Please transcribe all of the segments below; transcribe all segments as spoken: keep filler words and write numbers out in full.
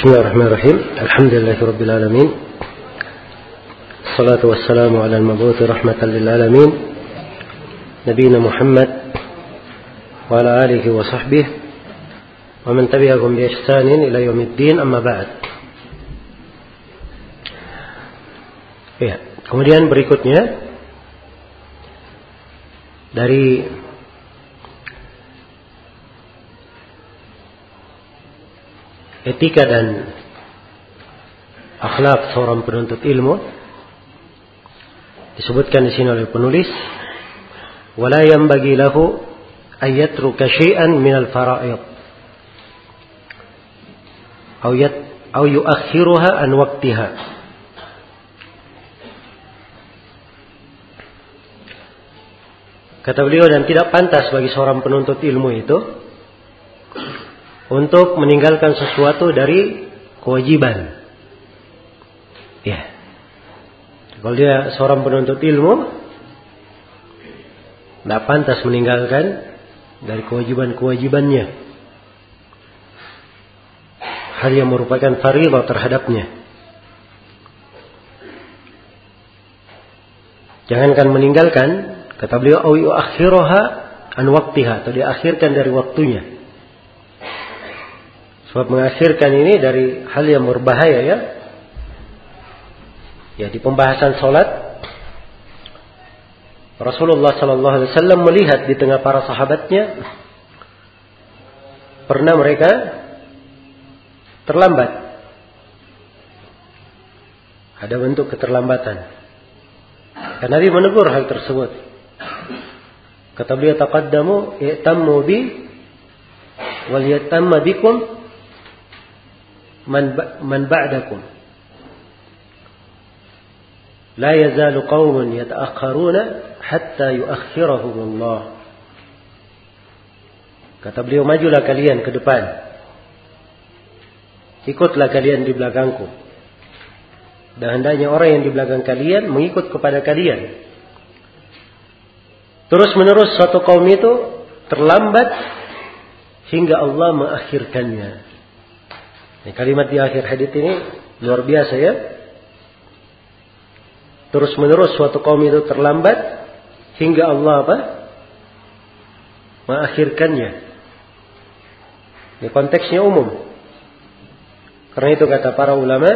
Bismillahirrahmanirrahim. Alhamdulillahirabbil alamin. Wassalatu wassalamu ala al-mab'uts rahmatan lil alamin. Nabiyina Muhammad wa ala alihi wa sahbihi wa man tabi'ahum bi ihsanin ila yaumiddin, amma ba'd. Ya, kemudian berikutnya dari etika dan akhlak seorang penuntut ilmu disebutkan di sini oleh penulis, wala yanbaghi lahu ay yatruka syai'an min al-fara'id aw yat aw yu'akhiruha an waqtiha. Kata beliau, dan tidak pantas bagi seorang penuntut ilmu itu untuk meninggalkan sesuatu dari kewajiban. Ya. Kalau dia seorang penuntut ilmu, tidak pantas meninggalkan dari kewajiban-kewajibannya, hal yang merupakan fardhu terhadapnya. Jangankan meninggalkan, kata beliau, au yu'akhiruha an waqtiha, atau diakhirkan dari waktunya. Sebab mengakhirkan ini dari hal yang berbahaya, ya. Ya, di pembahasan solat, Rasulullah Sallallahu Alaihi Wasallam melihat di tengah para sahabatnya, pernah mereka terlambat. Ada bentuk keterlambatan. Dan Nabi menegur hal tersebut. Kata beliau, taqaddamu i'tammu bi wal yatamma bikum man man ba'dakum, la yazalu qaumun yata'akhkharuna hatta yu'akhkhirahum Allah. Kata beliau, majulah kalian ke depan, ikutlah kalian di belakangku, dan hendaknya orang yang di belakang kalian mengikut kepada kalian. Terus menerus suatu kaum itu terlambat hingga Allah mengakhirkannya. Ini kalimat di akhir hadis ini luar biasa, ya. Terus menerus suatu kaum itu terlambat hingga Allah apa? Mengakhirkannya. Ini konteksnya umum. Karena itu kata para ulama,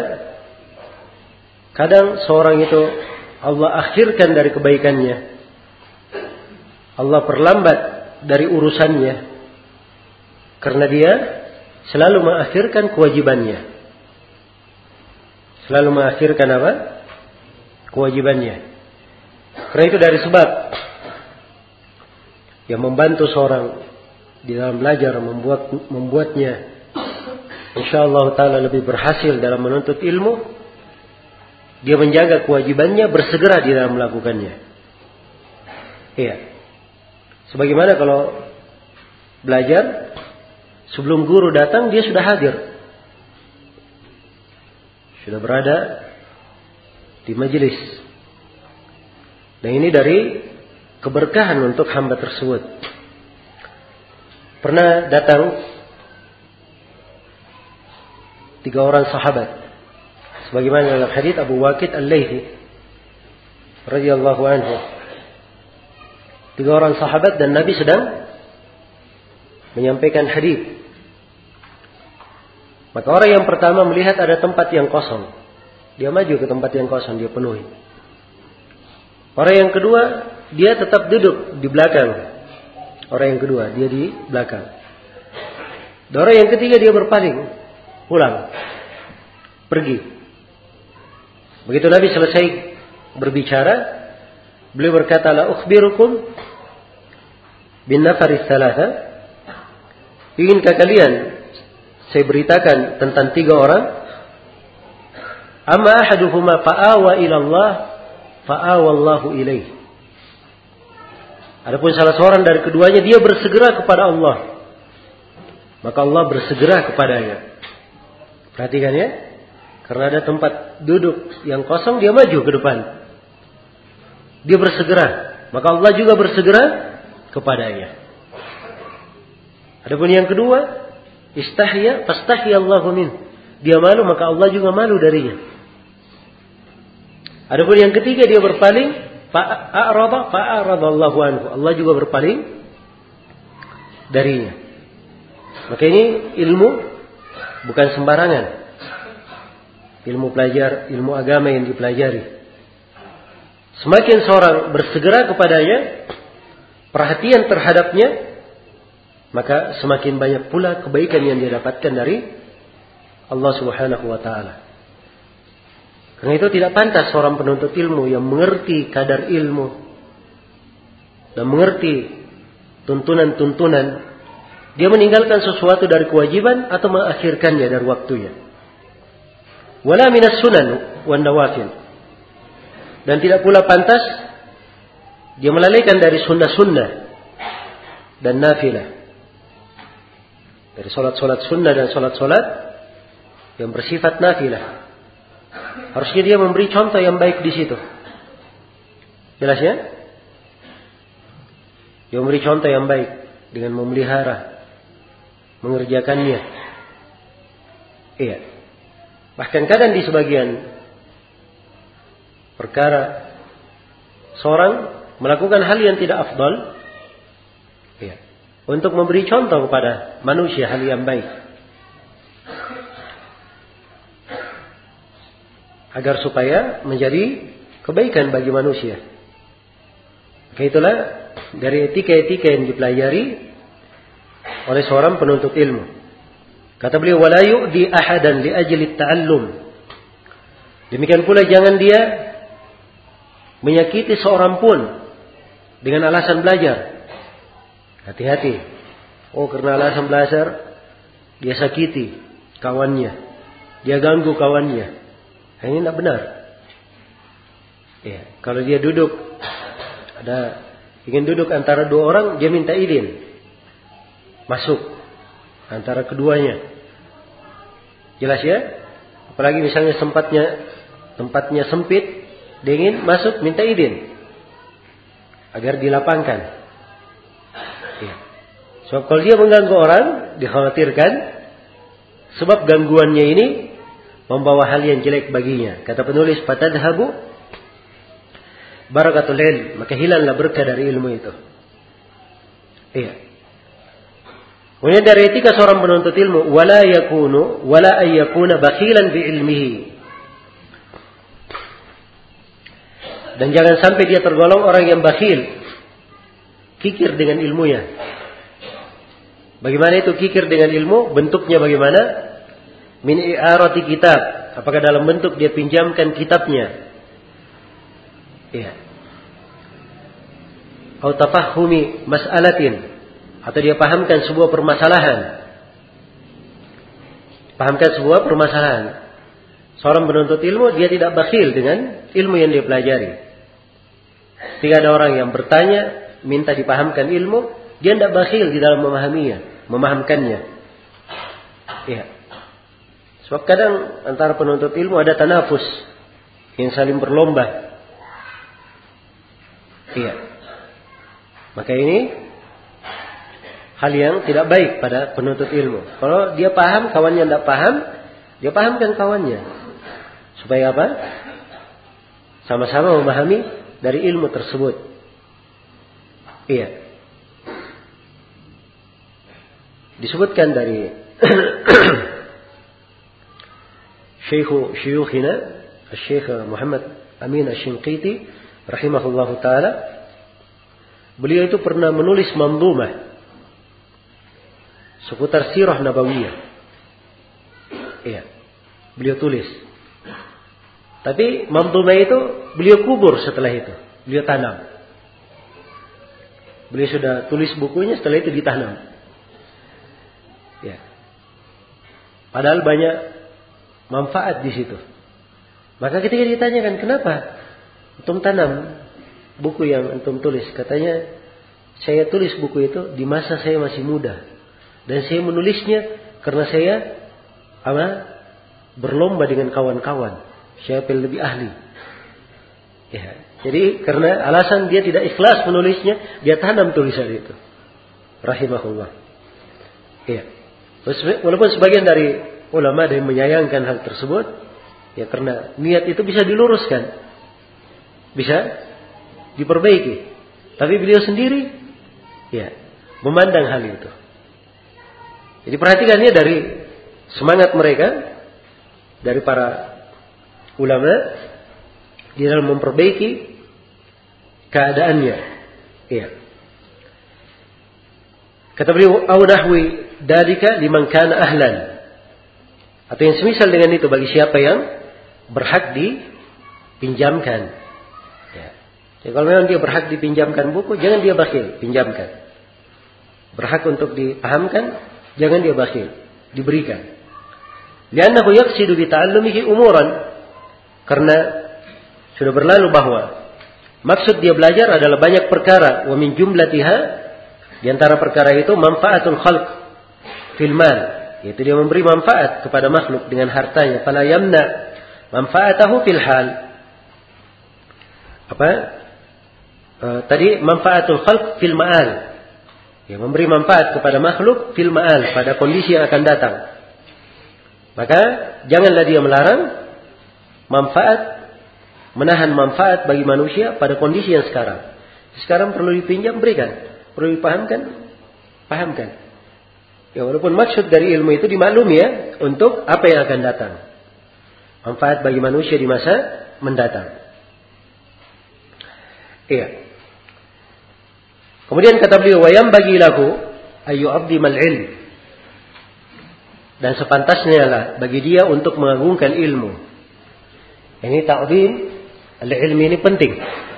kadang seorang itu Allah akhirkan dari kebaikannya, Allah perlambat dari urusannya, karena dia selalu mengakhirkan kewajibannya. Selalu mengakhirkan apa? Kewajibannya. Karena itu dari sebab yang membantu seorang di dalam belajar, membuat membuatnya insyaallah taala lebih berhasil dalam menuntut ilmu, dia menjaga kewajibannya, bersegera di dalam melakukannya. Iya. Sebagaimana kalau belajar, sebelum guru datang dia sudah hadir, sudah berada di majelis. Dan ini dari keberkahan untuk hamba tersebut. Pernah datang tiga orang sahabat, sebagaimana dalam hadits Abu Waqid Al-Laythi radhiyallahu anhu. Tiga orang sahabat dan Nabi sedang menyampaikan hadits. Maka orang yang pertama melihat ada tempat yang kosong, dia maju ke tempat yang kosong, dia penuhi. Orang yang kedua, dia tetap duduk di belakang. Orang yang kedua, dia di belakang. Dan orang yang ketiga, dia berpaling, pulang, pergi. Begitu Nabi selesai berbicara, beliau berkata, la ukhbirukum bin nafaris salasa. Inginkah kalian saya beritakan tentang tiga orang? Amma ahaduhuma fa'awa ila Allah fa'awa Allahu ilaih. Adapun salah seorang dari keduanya, dia bersegera kepada Allah, maka Allah bersegera kepadanya. Perhatikan, ya. Karena ada tempat duduk yang kosong, dia maju ke depan. Dia bersegera, maka Allah juga bersegera kepadanya. Adapun yang kedua, istahya fastahya Allahu min. dia malu, maka Allah juga malu darinya. Adapun yang ketiga dia berpaling, fa'arada fa'aradallahu anhu. Allah juga berpaling darinya. Maka ini ilmu bukan sembarangan. Ilmu pelajar, ilmu agama yang dipelajari. Semakin seorang bersegera kepadanya, perhatian terhadapnya, maka semakin banyak pula kebaikan yang dia dapatkan dari Allah Subhanahu wa taala. Karena itu tidak pantas seorang penuntut ilmu yang mengerti kadar ilmu dan mengerti tuntunan-tuntunan, dia meninggalkan sesuatu dari kewajiban atau mengakhirkannya dari waktunya. Wala minas sunan wan nawafil. Dan tidak pula pantas dia melalaikan dari sunnah-sunnah dan nafilah. Dari solat-solat sunnah dan solat-solat yang bersifat nafilah. Harusnya dia memberi contoh yang baik di situ. Jelas ya? Dia memberi contoh yang baik dengan memelihara, mengerjakannya. Iya. Bahkan kadang di sebagian perkara seorang melakukan hal yang tidak afdal, iya, untuk memberi contoh kepada manusia hal yang baik, agar supaya menjadi kebaikan bagi manusia. Maka itulah dari etika-etika yang dipelajari oleh seorang penuntut ilmu. Kata beliau, wala yu'di ahadan li ajli ta'allum. Demikian pula jangan dia menyakiti seorang pun dengan alasan belajar. Hati-hati. Oh, karena alasan belajar dia sakiti kawannya, dia ganggu kawannya. Ini tidak benar. Ya, kalau dia duduk, ada ingin duduk antara dua orang, dia minta izin masuk antara keduanya. Jelas ya? Apalagi misalnya sempatnya tempatnya sempit, dia ingin masuk, minta izin agar dilapangkan. Ya. Sebab kalau dia mengganggu orang, dikhawatirkan sebab gangguannya ini membawa hal yang jelek baginya. Kata penulis, fatadhabu barakatul ilm, maka hilanglah berkah dari ilmu itu. Iya. Kemudian dari etika seorang penuntut ilmu, wala yakunu wala ayyakuna bakhilan bi ilmihi. Dan jangan sampai dia tergolong orang yang bakhil, kikir dengan ilmunya. Bagaimana itu kikir dengan ilmu? Bentuknya bagaimana? Min i'arati kitab. Apakah dalam bentuk dia pinjamkan kitabnya? Iya. Atau tafahumi mas'alatin. Atau dia pahamkan sebuah permasalahan. Pahamkan sebuah permasalahan. Seorang penuntut ilmu, dia tidak bakhil dengan ilmu yang dia pelajari. Jika ada orang yang bertanya, minta dipahamkan ilmu, dia tidak bakhil di dalam memahaminya, memahamkannya. Iya. Sebab kadang antara penuntut ilmu ada tanafus, yang saling berlomba. Iya. Maka ini hal yang tidak baik pada penuntut ilmu. Kalau dia paham, kawannya tidak paham, dia pahamkan kawannya. Supaya apa? Sama-sama memahami dari ilmu tersebut. Iya. Disebutkan dari Syekhu Syuyukhina Syekh Muhammad Amin Asy-Shinqiti rahimahullahu taala, beliau itu pernah menulis manzumah seputar sirah nabawiyah. Iya. Beliau tulis. Tapi manzumah itu beliau kubur setelah itu. Beliau tanam. Beliau sudah tulis bukunya, setelah itu ditanam. Ya. Padahal banyak manfaat di situ. Maka ketika ditanyakan, kenapa antum tanam buku yang antum tulis? Katanya, saya tulis buku itu di masa saya masih muda. Dan saya menulisnya karena saya apa, berlomba dengan kawan-kawan. Siapa yang lebih ahli. Ya. Jadi karena alasan dia tidak ikhlas menulisnya, dia tanam tulisan itu. Rahimahullah. Ya. Walaupun sebagian dari ulama ada yang menyayangkan hal tersebut, ya karena niat itu bisa diluruskan, bisa diperbaiki. Tapi beliau sendiri, ya, memandang hal itu. Jadi perhatikannya dari semangat mereka, dari para ulama di dalam memperbaiki keadaannya. Iya. Kata beliau, "Au nahwi dalika liman kana ahlan." Atau yang semisal dengan itu bagi siapa yang berhak dipinjamkan. Ya. Jadi kalau memang dia berhak dipinjamkan buku, jangan dia bakhil, pinjamkan. Berhak untuk dipahamkan, jangan dia bakhil, diberikan. Li'annahu yaqsidu bi ta'allumihi umuran. Karena sudah berlalu bahwa maksud dia belajar adalah banyak perkara. Wa min jumlatiha, di antara perkara itu manfaatul khalq fil mal, yaitu dia memberi manfaat kepada makhluk dengan hartanya. Fala yamna manfaatahu fil hal. Apa? E, tadi manfaatul khalq fil ma'al. Ya, memberi manfaat kepada makhluk fil ma'al, pada kondisi yang akan datang. Maka janganlah dia melarang manfaat, menahan manfaat bagi manusia pada kondisi yang sekarang. Sekarang perlu dipinjam, berikan. Perlu dipahamkan, pahamkan. Ya, walaupun maksud dari ilmu itu dimaklumi ya, untuk apa yang akan datang. Manfaat bagi manusia di masa mendatang. Iya. Kemudian kata beliau, wa yambaghi lahu ayyu'azzimal ilm. Dan sepantasnya lah bagi dia untuk mengagungkan ilmu. Ini ta'zim al-ilmi ini penting.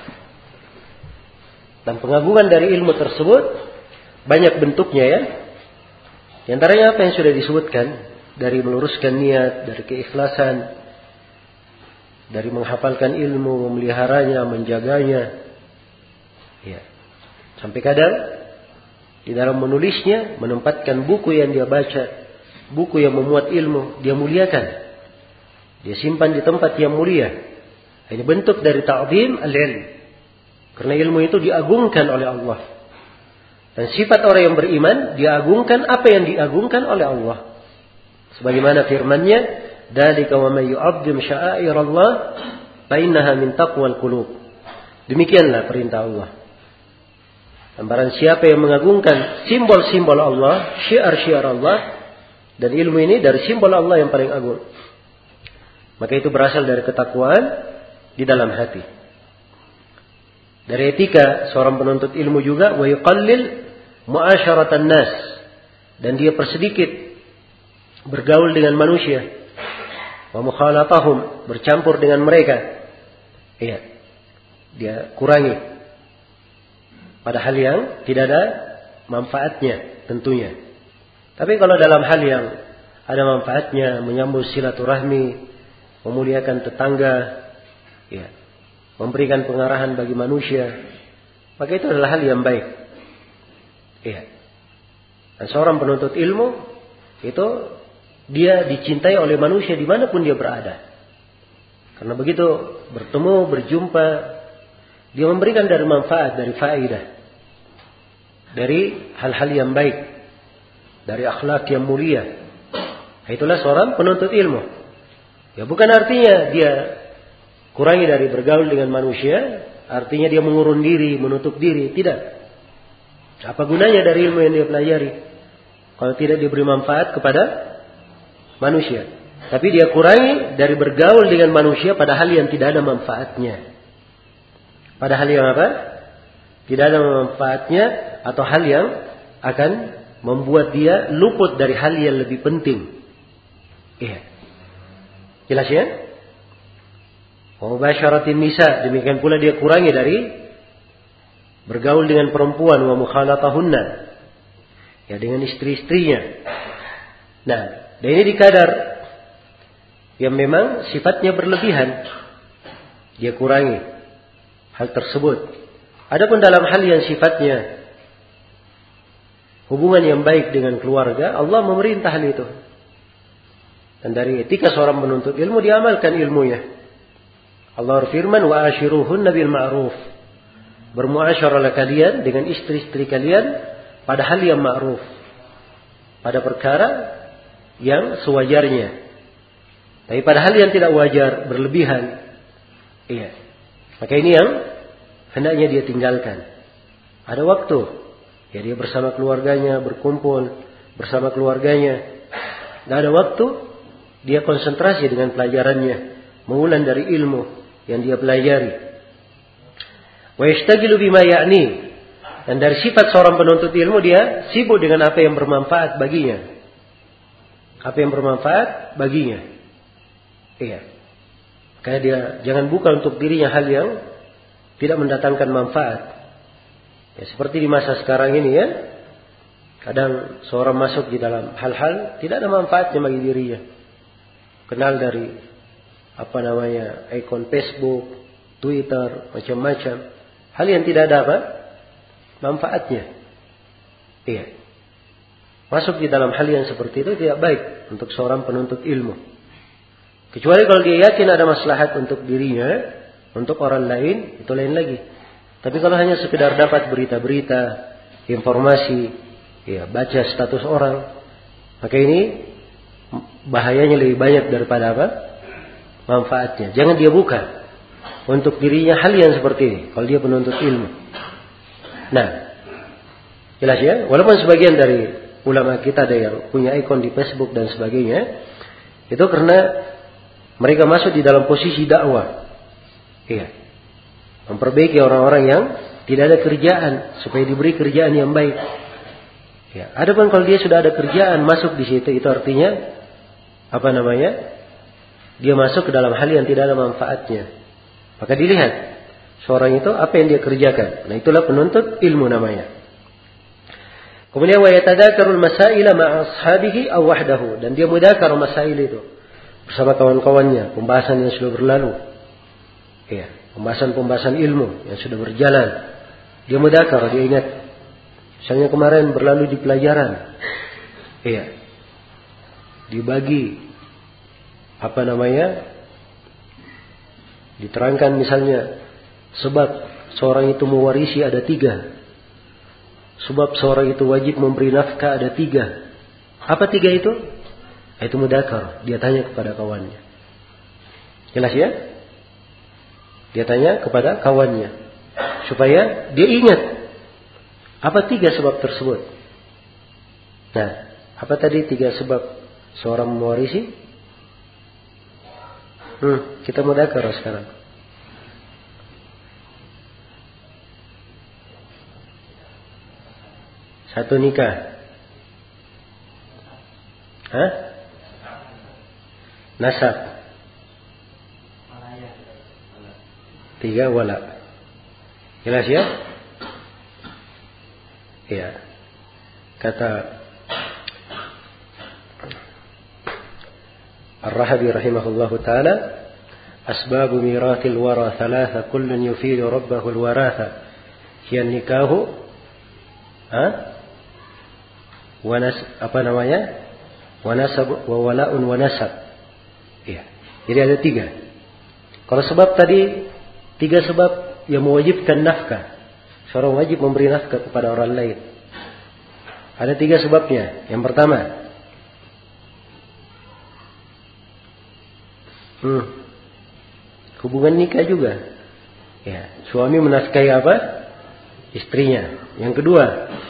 Dan pengagungan dari ilmu tersebut banyak bentuknya ya. Di antaranya apa yang sudah disebutkan, dari meluruskan niat, dari keikhlasan, dari menghafalkan ilmu, memeliharanya, menjaganya. Ya. Sampai kadang di dalam menulisnya menempatkan buku yang dia baca, buku yang memuat ilmu, dia muliakan. Dia simpan di tempat yang mulia. Ini bentuk dari ta'zim al-ilm. Karena ilmu itu diagungkan oleh Allah. Dan sifat orang yang beriman, diagungkan apa yang diagungkan oleh Allah. Sebagaimana firman-Nya, "Dzalika wa may yu'azzim sya'airallah fa innaha min taqwal qulub." Demikianlah perintah Allah. Dan barang siapa yang mengagungkan simbol-simbol Allah, syiar-syiar Allah, dan ilmu ini dari simbol Allah yang paling agung, maka itu berasal dari ketakwaan di dalam hati. Dari etika seorang penuntut ilmu juga, wa yuqallil mu'asyaratan nas, dan dia persedikit bergaul dengan manusia, wa mukhalatahum, bercampur dengan mereka. Iya. Dia kurangi pada hal yang tidak ada manfaatnya tentunya. Tapi kalau dalam hal yang ada manfaatnya, menyambung silaturahmi, memuliakan tetangga, ya, memberikan pengarahan bagi manusia, maka itu adalah hal yang baik. Iya. Dan seorang penuntut ilmu itu dia dicintai oleh manusia dimanapun dia berada. Karena begitu bertemu, berjumpa, dia memberikan dari manfaat, dari faedah, dari hal-hal yang baik, dari akhlak yang mulia. Itulah seorang penuntut ilmu. Ya, bukan artinya dia kurangi dari bergaul dengan manusia, artinya dia mengurung diri, menutup diri. Tidak. Apa gunanya dari ilmu yang dia pelajari kalau tidak diberi manfaat kepada manusia? Tapi dia kurangi dari bergaul dengan manusia pada hal yang tidak ada manfaatnya. Pada hal yang apa? Tidak ada manfaatnya, atau hal yang akan membuat dia luput dari hal yang lebih penting. Iya. Jelas ya? Mubasyaratin nisa, demikian pula dia kurangi dari bergaul dengan perempuan, wa mukhalatahunna, ya, dengan istri-istrinya. Nah, dan ini dikadar yang memang sifatnya berlebihan, dia kurangi hal tersebut. Adapun dalam hal yang sifatnya hubungan yang baik dengan keluarga, Allah memerintah hal itu. Dan dari etika seorang penuntut ilmu, diamalkan ilmunya. Allah berfirman, wa ashiruhunna bil ma'ruf. Bermuasyarahlah kalian dengan istri-istri kalian pada hal yang ma'ruf, pada perkara yang sewajarnya. Tapi pada hal yang tidak wajar, berlebihan, iya. Maka ini yang hendaknya dia tinggalkan. Ada waktu, ya dia bersama keluarganya, berkumpul bersama keluarganya. Dan ada waktu, dia konsentrasi dengan pelajarannya, mengulang dari ilmu yang dia pelajari. Wa yashtagilu bima ya'ni. Dan dari sifat seorang penuntut ilmu, dia sibuk dengan apa yang bermanfaat baginya. Apa yang bermanfaat baginya. Iya. Karena dia jangan buka untuk dirinya hal yang tidak mendatangkan manfaat. Ya, seperti di masa sekarang ini ya. Kadang seorang masuk di dalam hal-hal tidak ada manfaatnya bagi dirinya. Kenal dari apa namanya, ikon Facebook, Twitter, macam-macam. Hal yang tidak ada apa? Manfaatnya. Iya. Masuk di dalam hal yang seperti itu tidak baik untuk seorang penuntut ilmu. Kecuali kalau dia yakin ada maslahat untuk dirinya, untuk orang lain, itu lain lagi. Tapi kalau hanya sekedar dapat berita-berita, informasi, ya baca status orang, maka ini bahayanya lebih banyak daripada apa? Manfaatnya. Jangan dia buka untuk dirinya hal yang seperti ini kalau dia penuntut ilmu. Nah, jelas ya. Walaupun sebagian dari ulama kita ada yang punya ikon di Facebook dan sebagainya, itu karena mereka masuk di dalam posisi dakwah. Iya. Memperbaiki orang-orang yang tidak ada kerjaan supaya diberi kerjaan yang baik. Ya, adapun kalau dia sudah ada kerjaan masuk di situ, itu artinya apa namanya? Dia masuk ke dalam hal yang tidak ada manfaatnya. Maka dilihat seorang itu apa yang dia kerjakan. Nah, itulah penuntut ilmu namanya. Kemudian wa yatadzakarul masaila ma'a ashabihi aw wahdahu, dan dia mudzakkar masail itu bersama kawan-kawannya, pembahasan yang sudah berlalu. Iya, pembahasan-pembahasan ilmu yang sudah berjalan. Dia mudzakkar, dia ingat. Misalnya kemarin berlalu di pelajaran. Iya. Dibagi apa namanya? Diterangkan misalnya sebab seorang itu mewarisi ada tiga. Sebab seorang itu wajib memberi nafkah ada tiga. Apa tiga itu? Itu mudzakkar. Dia tanya kepada kawannya. Jelas ya? Dia tanya kepada kawannya. Supaya dia ingat. Apa tiga sebab tersebut? Nah, apa tadi tiga sebab seorang mewarisi? Hmm, kita mudzakkar sekarang. Satu nikah. Hah? Nasab. Tiga wala. Jelas ya? Ya. Kata Ar-Rahabi rahimahullahu ta'ala, asbabu mirathil wara thalatha kullun yufidu rabbahu al-waratha hiya nikahu ha? Wa nas apa namanya? Wa nasab wa wala'un wa nasab. Iya. Jadi ada tiga. Kalau sebab tadi tiga sebab yang mewajibkan nafkah. Seorang wajib memberi nafkah kepada orang lain. Ada tiga sebabnya. Yang pertama, hmm, hubungan nikah juga. Ya, suami menafkahi apa? Istrinya. Yang kedua,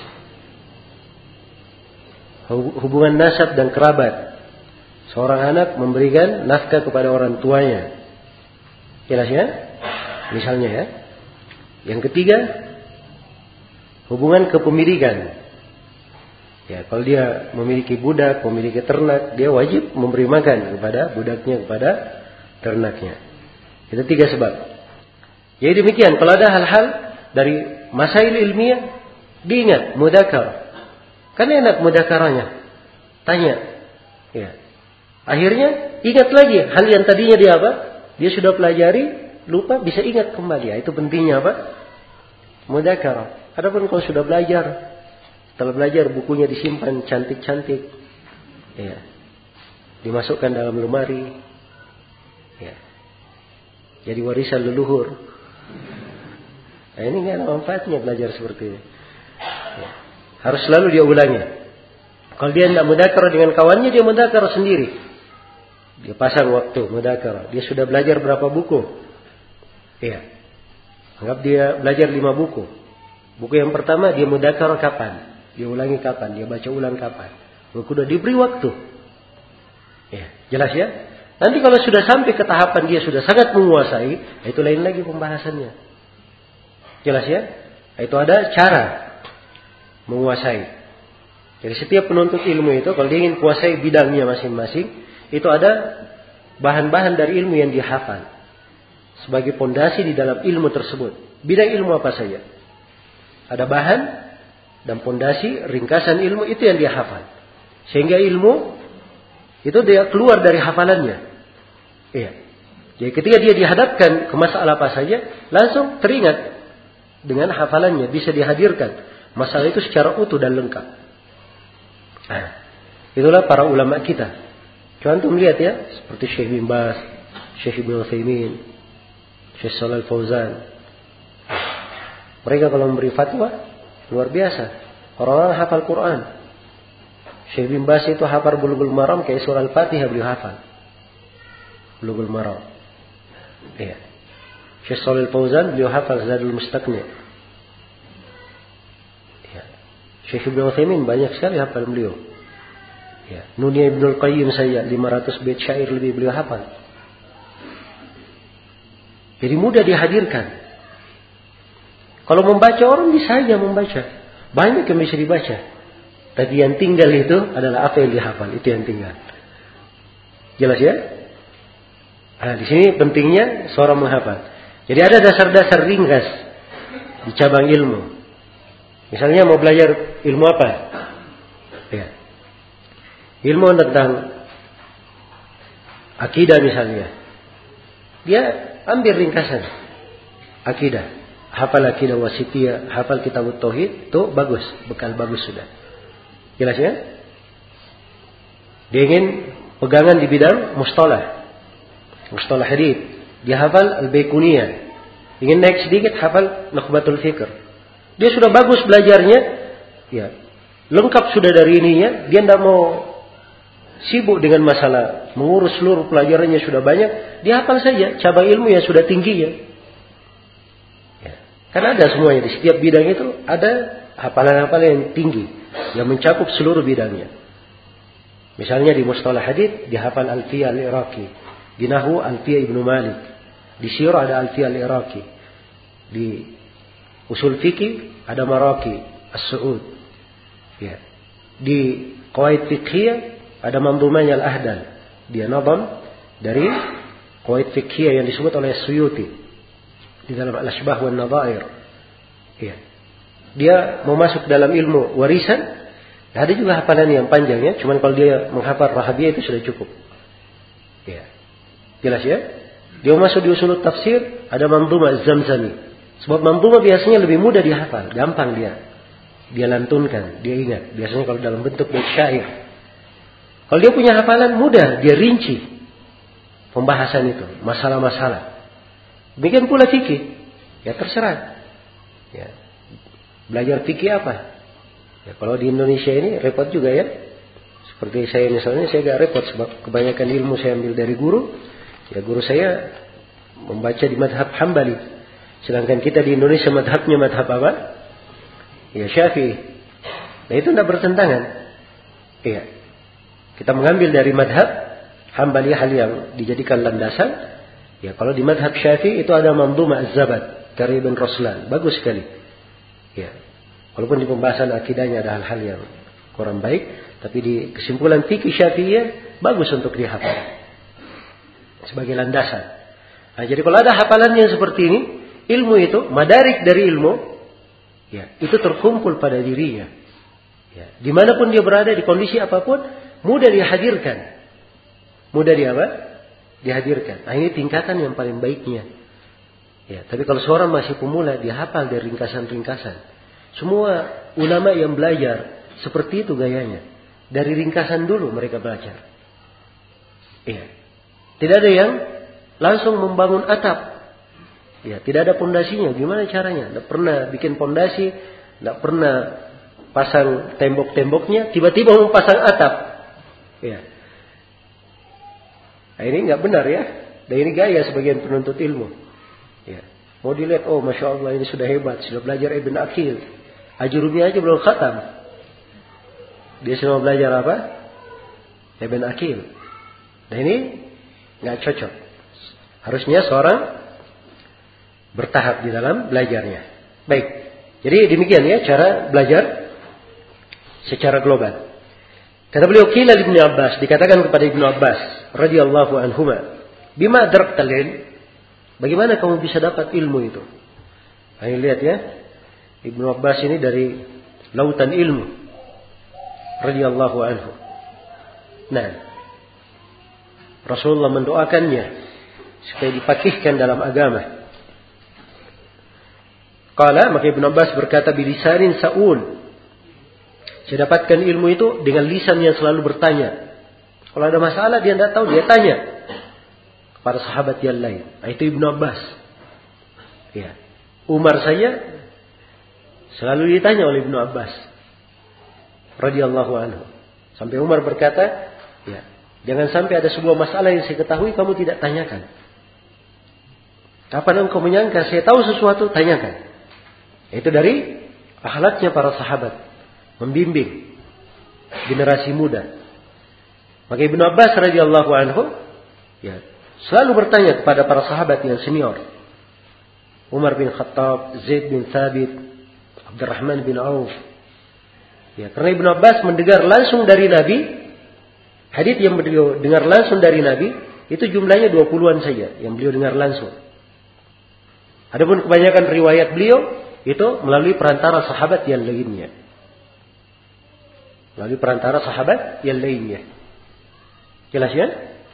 hubungan nasab dan kerabat. Seorang anak memberikan nafkah kepada orang tuanya. Jelas ya? Misalnya ya. Yang ketiga, hubungan kepemilikan. Ya, kalau dia memiliki budak, memiliki ternak, dia wajib memberi makan kepada budaknya, kepada ternaknya. Itu tiga sebab. Jadi demikian, kalau ada hal-hal dari masail ilmiah, diingat, mudzakkar. Kan enak mudzakaranya. Tanya. Ya. Akhirnya ingat lagi hal yang tadinya dia apa? Dia sudah pelajari, lupa, bisa ingat kembali. Ya, itu pentingnya apa? Mudzakarah. Adapun kalau sudah belajar, setelah belajar bukunya disimpan cantik-cantik, ya, dimasukkan dalam lemari, ya, jadi warisan leluhur. Nah, ini nggak ada manfaatnya belajar seperti ini. Ya. Harus selalu dia ulangi. Kalau dia tidak mudzakarah dengan kawannya, dia mudzakarah sendiri. Dia pasang waktu mudzakarah. Dia sudah belajar berapa buku? Iya. Anggap dia belajar lima buku. Buku yang pertama dia mudzakarah kapan? Dia ulangi kapan? Dia baca ulang kapan? Buku sudah diberi waktu. Iya, jelas ya? Nanti kalau sudah sampai ke tahapan dia sudah sangat menguasai, itu lain lagi pembahasannya. Jelas ya? Itu ada cara menguasai. Jadi setiap penuntut ilmu itu kalau dia ingin kuasai bidangnya masing-masing, itu ada bahan-bahan dari ilmu yang dia hafal sebagai pondasi di dalam ilmu tersebut. Bidang ilmu apa saja? Ada bahan dan pondasi, ringkasan ilmu itu yang dia hafal. Sehingga ilmu itu dia keluar dari hafalannya. Iya. Jadi ketika dia dihadapkan ke masalah apa saja, langsung teringat dengan hafalannya, bisa dihadirkan masalah itu secara utuh dan lengkap. Nah, itulah para ulama kita. Contoh lihat ya, seperti Syekh bin Baz, Syekh Ibnu Utsaimin, Syekh Shalal Fauzan. Mereka kalau memberi fatwa luar biasa. Orang-orang hafal Quran. Syekh bin Baz itu hafal Bulughul Maram kayak surah Al-Fatihah beliau hafal. Bulughul Maram. Iya. Syekh Shalal Fauzan beliau hafal Zadul Mustaqni. Iya. Syekh Ibnu Utsaimin banyak sekali hafal beliau. Ya, Nunia Ibnul Qayyim saya lima ratus bait syair lebih beliau hafal. Jadi mudah dihadirkan. Kalau membaca orang bisa saja membaca. Banyak yang bisa dibaca. Tapi yang tinggal itu adalah apa yang dihafal, itu yang tinggal. Jelas ya? Nah, di sini pentingnya seorang menghafal. Jadi ada dasar-dasar ringkas di cabang ilmu. Misalnya mau belajar ilmu apa? Ya. Ilmu tentang akidah misalnya. Dia ambil ringkasan akidah. Hafal akidah wasitiyah, hafal kitab tauhid, itu bagus, bekal bagus sudah. Jelas ya? Dia ingin pegangan di bidang mustalah. Mustalah hadits. Dia hafal al-Baiquniyah. Ingin naik sedikit hafal Nukhbatul Fikr. Dia sudah bagus belajarnya, ya. Lengkap sudah dari ininya, dia tidak mau sibuk dengan masalah mengurus seluruh pelajarannya sudah banyak, dia hafal saja cabang ilmu yang sudah tinggi ya. Ya. Karena ada semuanya di setiap bidang itu ada hafalan-hafalan yang tinggi yang mencakup seluruh bidangnya. Misalnya di mustalah hadits dihafal Alfiyah al-Iraqi, di nahwu Alfiyah Ibnu Malik, di sirah ada Alfiyah al-Iraqi, di usul fikih ada Maraqi As-Su'ud. Ya. Di qawaid fiqhiyah ada manzumahnya Al-Ahdal. Dia nazam dari qawaid fiqhiyah yang disebut oleh Suyuti di dalam Al-Ashbah wan Nadhair. Ya. Dia mau masuk dalam ilmu warisan, ada juga hafalan yang panjangnya, cuman kalau dia menghafal Rahabiyah itu sudah cukup. Ya. Jelas ya? Dia mau masuk di usul tafsir, ada manzumah Az-Zamzami. Sebab manzumah biasanya lebih mudah dihafal, gampang dia. Dia lantunkan, dia ingat. Biasanya kalau dalam bentuk bait syair. Kalau dia punya hafalan mudah, dia rinci pembahasan itu, masalah-masalah. Demikian pula fikih, ya terserah. Ya. Belajar fikih apa? Ya, kalau di Indonesia ini repot juga ya. Seperti saya misalnya, saya agak repot sebab kebanyakan ilmu saya ambil dari guru. Ya guru saya membaca di madhab Hambali. Sedangkan kita di Indonesia madhabnya madhab apa? Ya Syafi'i. Nah itu tidak bertentangan. Iya. Kita mengambil dari madhab Hambali hal yang dijadikan landasan. Ya kalau di madhab Syafi'i itu ada manzumah Az-Zabad karya Ibn Ruslan, bagus sekali. Ya. Walaupun di pembahasan akidahnya ada hal-hal yang kurang baik, tapi di kesimpulan fikih Syafi'iyah bagus untuk dihafal sebagai landasan. Nah, jadi kalau ada hafalannya seperti ini, ilmu itu madarik dari ilmu, ya itu terkumpul pada dirinya. Ya, dimanapun dia berada di kondisi apapun, mudah dihadirkan. Mudah dia apa? Dihadirkan. Nah, ini tingkatan yang paling baiknya. Ya, tapi kalau seorang masih pemula, dia hafal dari ringkasan-ringkasan. Semua ulama yang belajar seperti itu gayanya. Dari ringkasan dulu mereka belajar. Iya. Tidak ada yang langsung membangun atap. Ya, tidak ada pondasinya. Gimana caranya? Tidak pernah bikin pondasi, tidak pernah pasang tembok-temboknya, tiba-tiba mau pasang atap. Ya. Nah, ini nggak benar ya. Dan ini gaya sebagian penuntut ilmu. Ya. Mau dilihat, oh masya Allah ini sudah hebat, sudah belajar Ibn Aqil. Ajurumnya aja belum khatam. Dia sudah belajar apa? Ibn Aqil. Nah ini nggak cocok. Harusnya seorang bertahap di dalam belajarnya. Baik. Jadi demikian ya cara belajar secara global. Kata beliau, qila Ibnu Abbas, dikatakan kepada Ibnu Abbas radhiyallahu anhuma, bima adraktal ilm? Bagaimana kamu bisa dapat ilmu itu? Ayo lihat ya. Ibnu Abbas ini dari lautan ilmu radhiyallahu anhu. Nah, Rasulullah mendoakannya supaya dipakihkan dalam agama. Qala, maka Ibnu Abbas berkata, bilisanin sa'ul. Saya dapatkan ilmu itu dengan lisan yang selalu bertanya. Kalau ada masalah dia tidak tahu, dia tanya kepada sahabat yang lain. Nah, itu Ibnu Abbas. Ya. Umar saja selalu ditanya oleh Ibnu Abbas radhiyallahu anhu. Sampai Umar berkata, ya, jangan sampai ada sebuah masalah yang saya ketahui kamu tidak tanyakan. Kapan engkau menyangka saya tahu sesuatu, tanyakan. Itu dari akhlaknya para sahabat, membimbing generasi muda. Maka Ibnu Abbas radhiyallahu anhu ya, selalu bertanya kepada para sahabat yang senior. Umar bin Khattab, Zaid bin Thabit, Abdurrahman bin Auf. Ya, karena Ibnu Abbas mendengar langsung dari Nabi, hadits yang beliau dengar langsung dari Nabi itu jumlahnya dua puluhan saja yang beliau dengar langsung. Adapun kebanyakan riwayat beliau itu melalui perantara sahabat yang lainnya. Melalui perantara sahabat yang lainnya. Jelas ya?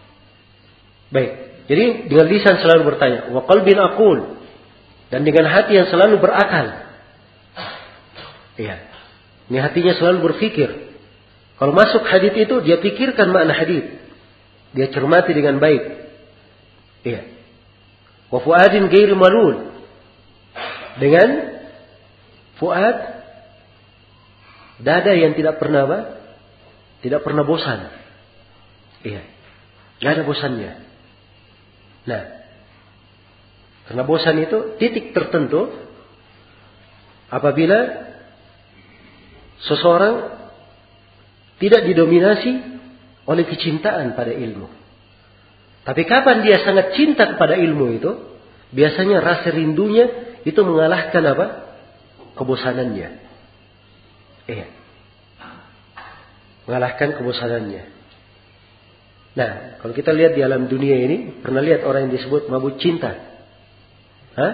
Baik. Jadi dengan lisan selalu bertanya, wa qalbin aqul, dan dengan hati yang selalu berakal. Iya. Ini hatinya selalu berpikir. Kalau masuk hadits itu dia pikirkan makna hadits. Dia cermati dengan baik. Iya. Wa fuadin ghairi malul. Dengan fuad, dada yang tidak pernah apa? Tidak pernah bosan. Iya. Tidak ada bosannya. Nah, karena bosan itu titik tertentu apabila seseorang tidak didominasi oleh kecintaan pada ilmu. Tapi kapan dia sangat cinta kepada ilmu itu, biasanya rasa rindunya itu mengalahkan apa? Kebosanannya. Iya. Mengalahkan kebosanannya. Nah, kalau kita lihat di alam dunia ini, pernah lihat orang yang disebut mabuk cinta? Hah?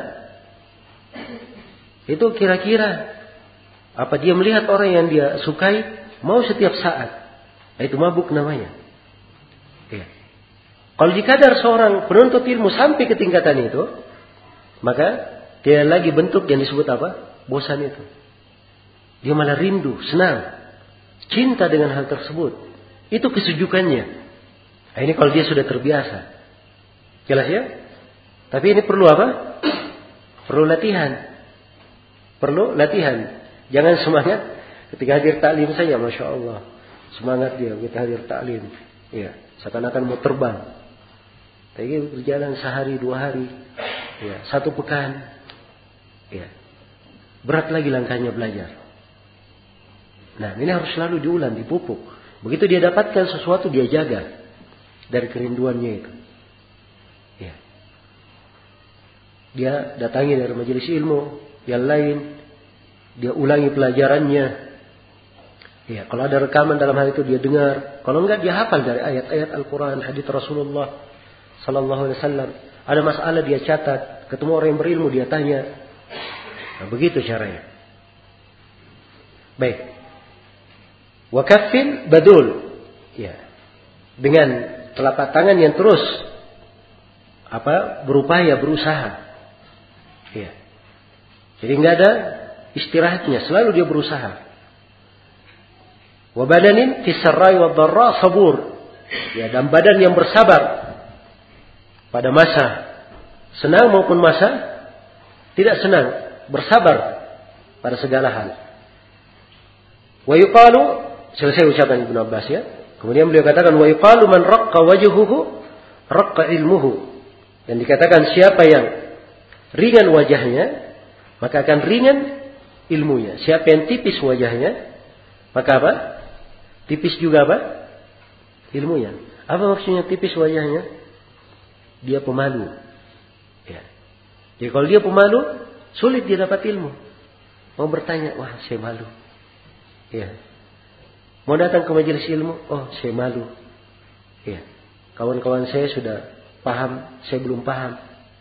Itu kira-kira apa dia melihat orang yang dia sukai mau setiap saat? Nah, itu mabuk namanya. Iya. Kalau dikadar seorang penuntut ilmu sampai ke tingkatan itu, maka dia lagi bentuk yang disebut apa? Bosan itu. Dia malah rindu, senang, cinta dengan hal tersebut. Itu kesejukannya. Nah, ini kalau dia sudah terbiasa. Jelas ya? Tapi ini perlu apa? Perlu latihan. Perlu latihan. Jangan semangat ketika hadir taklim saja, masya Allah. Semangat dia ketika hadir taklim. Ya, seakan-akan mau terbang. Tapi berjalan sehari, dua hari. Ya, satu pekan. Ya. Berat lagi langkahnya belajar. Nah, ini harus selalu diulang, dipupuk. Begitu dia dapatkan sesuatu, dia jaga dari kerinduannya itu. Ya. Dia datangi dari majelis ilmu yang lain, dia ulangi pelajarannya. Ya, kalau ada rekaman dalam hal itu dia dengar. Kalau enggak dia hafal dari ayat-ayat Al-Quran, hadits Rasulullah Sallallahu Alaihi Wasallam. Ada masalah dia catat, ketemu orang yang berilmu dia tanya. Nah, begitu caranya. Baik. Wa kaffin badul. Ya. Dengan telapak tangan yang terus apa? Berupaya, berusaha. Ya. Jadi enggak ada istirahatnya, selalu dia berusaha. Wa badanin fi sarrai wad dharra sabur. Ya, dan badan yang bersabar pada masa senang maupun masa tidak senang, bersabar pada segala hal. Wa yuqalu, selesai ucapan Ibnu Abbas ya. Kemudian beliau katakan wa yuqalu man raqqa wajhuhu raqqa ilmuhu. Dan dikatakan siapa yang ringan wajahnya, maka akan ringan ilmunya. Siapa yang tipis wajahnya, maka apa? Tipis juga apa? Ilmunya. Apa maksudnya tipis wajahnya? Dia pemalu. Ya. Jadi kalau dia pemalu, sulit dia dapat ilmu. Mau bertanya, wah saya malu. Ya. Mau datang ke majelis ilmu, oh saya malu. Ya. Kawan-kawan saya sudah paham, saya belum paham.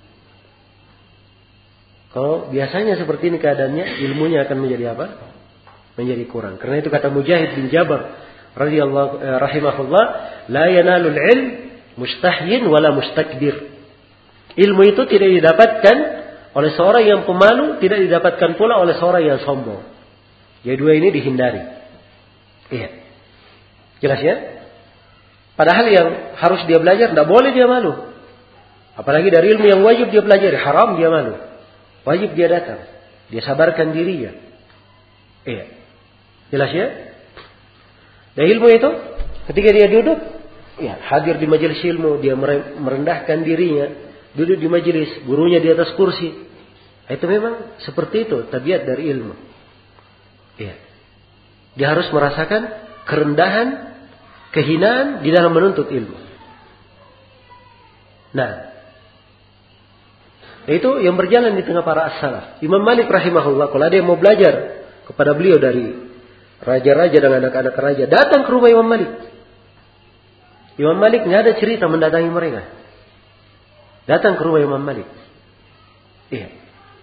Kalau biasanya seperti ini keadaannya, ilmunya akan menjadi apa? Menjadi kurang. Karena itu kata Mujahid bin Jabr radhiyallahu eh, rahimahullah, la yanalul ilm mustahyin wala mustakbir. Ilmu itu tidak didapatkan oleh seorang yang pemalu, tidak didapatkan pula oleh seorang yang sombong. Jadi dua ini dihindari. Iya. Jelas ya? Padahal yang harus dia belajar, tidak boleh dia malu. Apalagi dari ilmu yang wajib dia pelajari, haram dia malu. Wajib dia datang. Dia sabarkan dirinya. Iya. Jelas ya? Dan ilmu itu, ketika dia duduk, ya hadir di majelis ilmu, dia merendahkan dirinya, duduk di majelis, gurunya di atas kursi. Itu memang seperti itu, tabiat dari ilmu. Iya. Dia harus merasakan kerendahan, kehinaan di dalam menuntut ilmu. Nah, itu yang berjalan di tengah para as-salaf. Imam Malik rahimahullah, kalau ada yang mau belajar kepada beliau dari raja-raja dan anak-anak raja, datang ke rumah Imam Malik. Imam Malik nggak ada cerita mendatangi mereka. Datang ke rumah Imam Malik. Iya.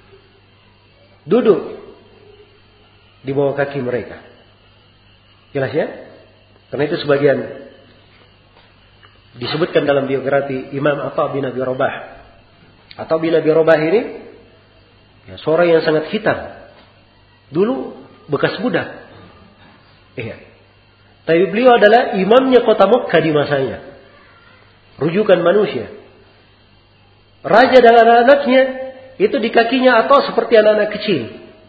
Duduk di bawah kaki mereka. Jelas ya? Karena itu sebagian disebutkan dalam biografi Imam Atha bin Abi Rabah. Atha bin Abi Rabah ini ya, seorang yang sangat hitam. Dulu bekas budak. Iya. Tapi beliau adalah imamnya kota Mekkah di masanya. Rujukan manusia. Raja dan anak-anaknya itu di kakinya Atha seperti anak-anak kecil.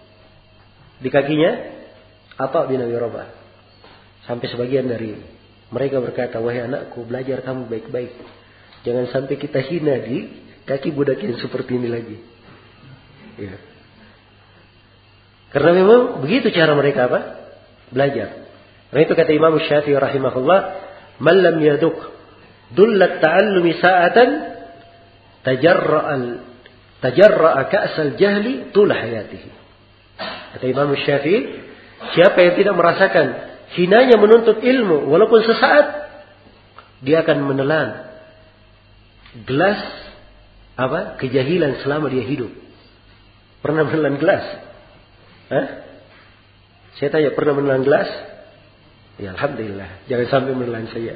Di kakinya Atha bin Abi Rabah. Sampai sebagian dari mereka berkata, wahai anakku, belajar kamu baik-baik. Jangan sampai kita hina di kaki budak yang seperti ini lagi. Ya. Karena memang begitu cara mereka apa? Belajar. Karena itu kata Imam Syafi'i rahimahullah, man lam yaduk dullat ta'allumi sa'atan tajarra'al tajarra'a ka'sal jahli tul hayatihi. Kata Imam Syafi'i, siapa yang tidak merasakan hinanya menuntut ilmu walaupun sesaat, dia akan menelan gelas apa? Kejahilan selama dia hidup. Pernah menelan gelas? Hah? Saya tanya, pernah menelan gelas? Ya alhamdulillah, jangan sampai menelan saya.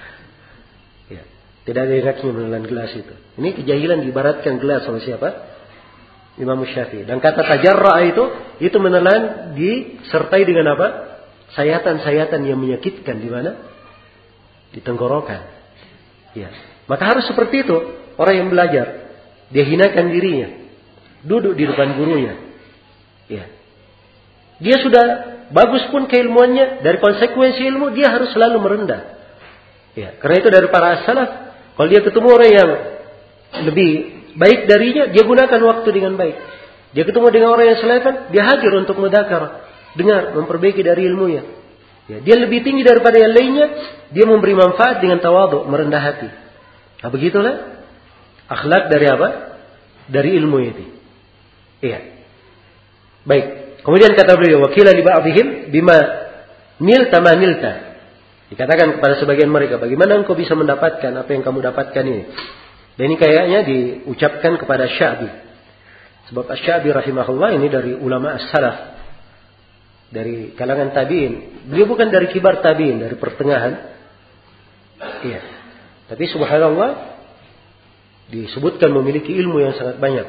Ya, tidak ada enaknya menelan gelas itu. Ini kejahilan diibaratkan gelas oleh siapa? Imam Syafi'i. Dan kata tajarra' itu, itu menelan disertai dengan apa? Sayatan-sayatan yang menyakitkan di mana? Di tenggorokan. Ya. Maka harus seperti itu orang yang belajar. Dia hinakan dirinya. Duduk di depan gurunya. Ya. Dia sudah bagus pun keilmuannya, dari konsekuensi ilmu dia harus selalu merendah. Ya. Karena itu dari para as-salaf, kalau dia ketemu orang yang lebih baik darinya, dia gunakan waktu dengan baik. Dia ketemu dengan orang yang selevel, dia hadir untuk mudzakarah. Dengar, memperbaiki dari ilmunya. Ya, dia lebih tinggi daripada yang lainnya, dia memberi manfaat dengan tawadhu, merendah hati. Nah, begitulah akhlak dari apa? Dari ilmu itu. Iya. Baik. Kemudian kata beliau, wakila li ba'dihim bima nilta ma nilta. Dikatakan kepada sebagian mereka, bagaimana engkau bisa mendapatkan apa yang kamu dapatkan ini? Dan ini kayaknya diucapkan kepada Sya'bi. Sebab Sya'bi rahimahullah ini dari ulama as-salaf. Dari kalangan tabi'in. Beliau bukan dari kibar tabi'in, dari pertengahan. Iya. Tapi subhanallah, disebutkan memiliki ilmu yang sangat banyak.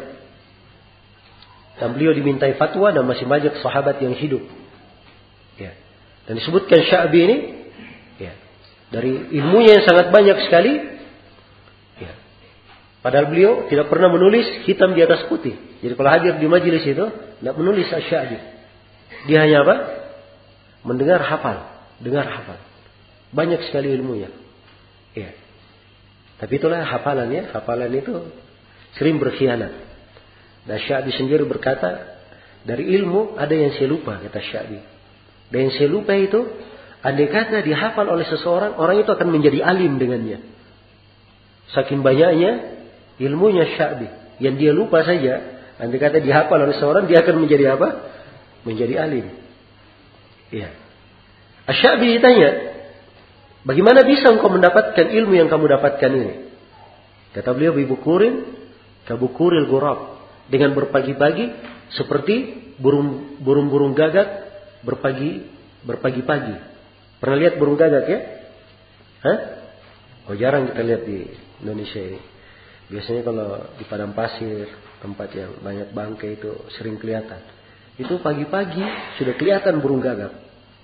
Dan beliau dimintai fatwa dan masih banyak sahabat yang hidup. Ya. Dan disebutkan Sya'bi ini, ya, dari ilmunya yang sangat banyak sekali. Ya. Padahal beliau tidak pernah menulis hitam di atas putih. Jadi kalau hadir di majelis itu, tidak menulis Sya'bi. Dia hanya apa? mendengar hafal, dengar hafal. Banyak sekali ilmunya. Ya. Tapi itulah hafalan ya, hafalan itu sering berkhianat. Dan Sya'bi sendiri berkata, dari ilmu ada yang saya lupa, kata Sya'bi. Dan yang saya lupa itu, andai kata dihafal oleh seseorang, orang itu akan menjadi alim dengannya. Saking banyaknya ilmunya Sya'bi. Yang dia lupa saja, andai kata dihafal oleh seseorang, dia akan menjadi apa? Menjadi alim. Iya. Asy-Sya'bi ditanya, bagaimana bisa engkau mendapatkan ilmu yang kamu dapatkan ini? Kata beliau, bibukurin kabukuril ghurab, dengan berpagi-pagi seperti burung burung-burung gagak berpagi berpagi-pagi. Pernah lihat burung gagak ya? Hah? Oh, jarang kita lihat di Indonesia ini. Biasanya kalau di padang pasir, tempat yang banyak bangkai itu sering kelihatan. Itu pagi-pagi sudah kelihatan burung gagak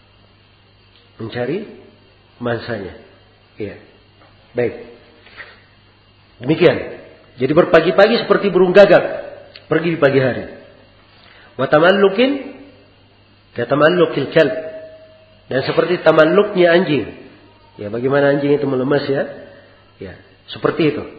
mencari mansanya. Iya. Baik. Demikian. Jadi berpagi-pagi seperti burung gagak pergi di pagi hari. Wa tamallukin ka tamallukil kalb. Dan seperti tamalluknya anjing. Ya, bagaimana anjing itu melemas ya? Ya, seperti itu.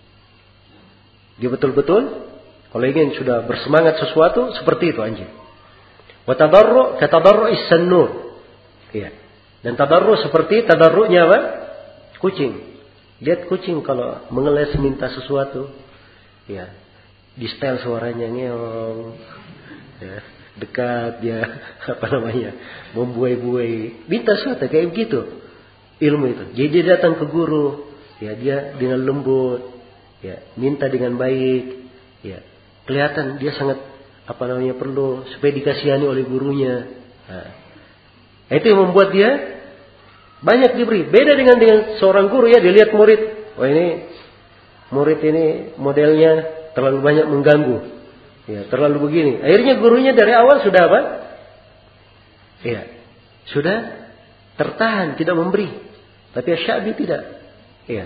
Dia betul-betul kalau ingin sudah bersemangat sesuatu seperti itu anjing. Wa tadarru ka tadarru'is sannur. Ya. Dan tadarru seperti tadarru'nya apa? Kucing. Lihat kucing kalau mengeles minta sesuatu, ya, di setel suaranya ngeong, ya, dekat dia apa namanya, membuai-buai, minta sesuatu kayak begitu. Ilmu itu. Jadi dia datang ke guru, ya, dia dengan lembut, ya, minta dengan baik, ya, kelihatan dia sangat apa namanya perlu supaya dikasihani oleh gurunya. Nah, itu yang membuat dia banyak diberi. Beda dengan dengan seorang guru ya, dia lihat murid. Oh ini murid ini modelnya terlalu banyak mengganggu. Ya, terlalu begini. Akhirnya gurunya dari awal sudah apa? Ya, sudah tertahan, tidak memberi. Tapi Asy-Sya'bi tidak. Ya.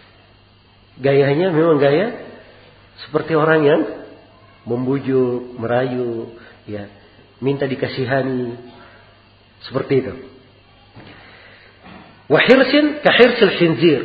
Gayanya memang gaya seperti orang yang membujuk, merayu, ya, minta dikasihani. Seperti itu. Wahirsin kahirsil khinzir.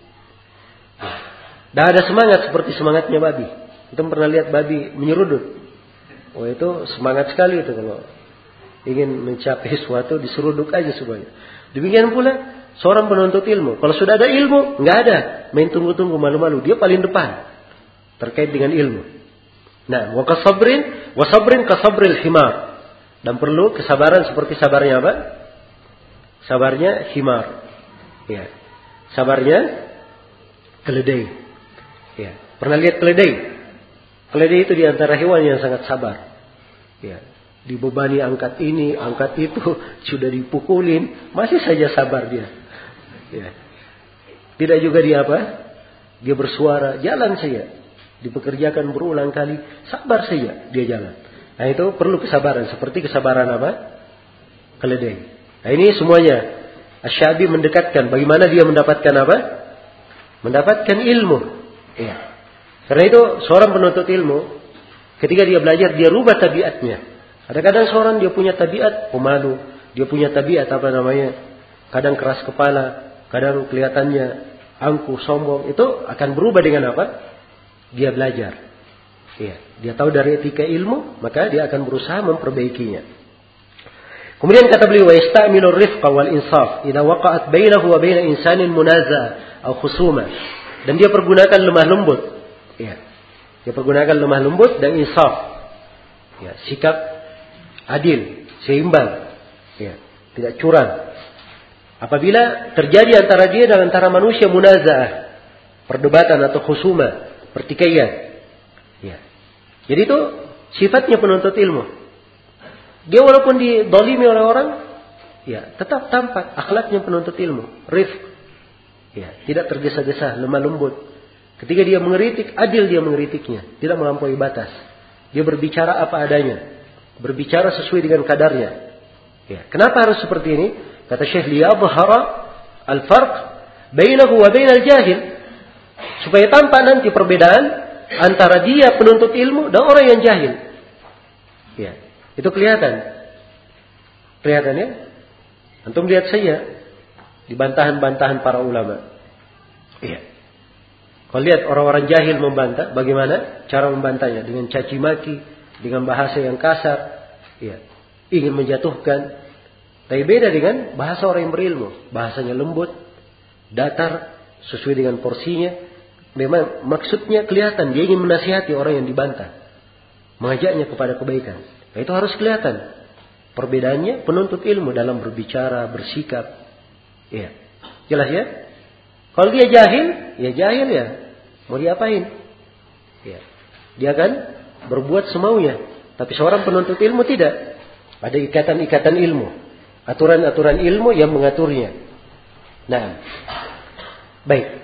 Dan ada semangat seperti semangatnya babi. Kita pernah lihat babi menyerudut. Oh itu semangat sekali itu kalau ingin mencapai sesuatu diseruduk aja semuanya. Demikian pula seorang penuntut ilmu. Kalau sudah ada ilmu, nggak ada main tunggu-tunggu malu-malu. Dia paling depan terkait dengan ilmu. Nah, wa kasabrin, wa sabrin kasabril himar. Dan perlu kesabaran seperti sabarnya apa? Sabarnya himar. Ya, sabarnya keledai. Ya, pernah lihat keledai? Keledai itu di antara hewan yang sangat sabar. Ya, dibebani angkat ini, angkat itu, sudah dipukulin, masih saja sabar dia. Ya, tidak juga dia apa? Dia bersuara, jalan saja. Dipekerjakan berulang kali, sabar saja dia jalan. Nah itu perlu kesabaran, seperti kesabaran apa? Keledai. Nah ini semuanya. Asy-Sya'bi mendekatkan bagaimana dia mendapatkan apa? Mendapatkan ilmu. Ya. Karena itu seorang penuntut ilmu ketika dia belajar dia rubah tabiatnya. Kadang-kadang seorang dia punya tabiat pemalu, dia punya tabiat apa namanya? Kadang keras kepala, kadang kelihatannya angkuh, sombong. Itu akan berubah dengan apa? Dia belajar. Ya. Dia tahu dari etika ilmu, maka dia akan berusaha memperbaikinya. Kemudian kata beliau, wa yasta'milu ar-rifqa wal insaf idza waqa'at bainahu wa baina insanin munaza'a aw khusuma. Dan dia pergunakan lemah lembut. Ya. Dia pergunakan lemah lembut dan insaf. Ya, sikap adil, seimbang. Ya, tidak curang. Apabila terjadi antara dia dan antara manusia munaza'ah, perdebatan atau khusuma, pertikaian. Ya. Jadi itu sifatnya penuntut ilmu. Dia walaupun didolimi oleh orang, ya tetap tampak akhlaknya penuntut ilmu, rifq, ya tidak tergesa-gesa, lemah lembut. Ketika dia mengeritik, adil dia mengeritiknya, tidak melampaui batas. Dia berbicara apa adanya, berbicara sesuai dengan kadarnya. Ya, kenapa harus seperti ini? Kata Syekh, liyadhhara al-farq bainahu wa bainal jahil, supaya tampak nanti perbedaan antara dia penuntut ilmu dan orang yang jahil. Ya. Itu kelihatan. Kelihatan ya? Antum lihat saja di bantahan-bantahan para ulama. Iya. Kalau lihat orang-orang jahil membantah, bagaimana cara membantahnya? Dengan caci maki, dengan bahasa yang kasar, iya. Ingin menjatuhkan. Tapi beda dengan bahasa orang yang berilmu. Bahasanya lembut, datar, sesuai dengan porsinya. Memang maksudnya kelihatan, dia ingin menasihati orang yang dibantah. Mengajaknya kepada kebaikan. Nah, itu harus kelihatan. Perbedaannya penuntut ilmu dalam berbicara, bersikap. Iya. Jelas ya? Kalau dia jahil, ya jahil ya. Mau diapain? Ya. Dia akan berbuat semaunya. Tapi seorang penuntut ilmu tidak. Ada ikatan-ikatan ilmu. Aturan-aturan ilmu yang mengaturnya. Nah. Baik.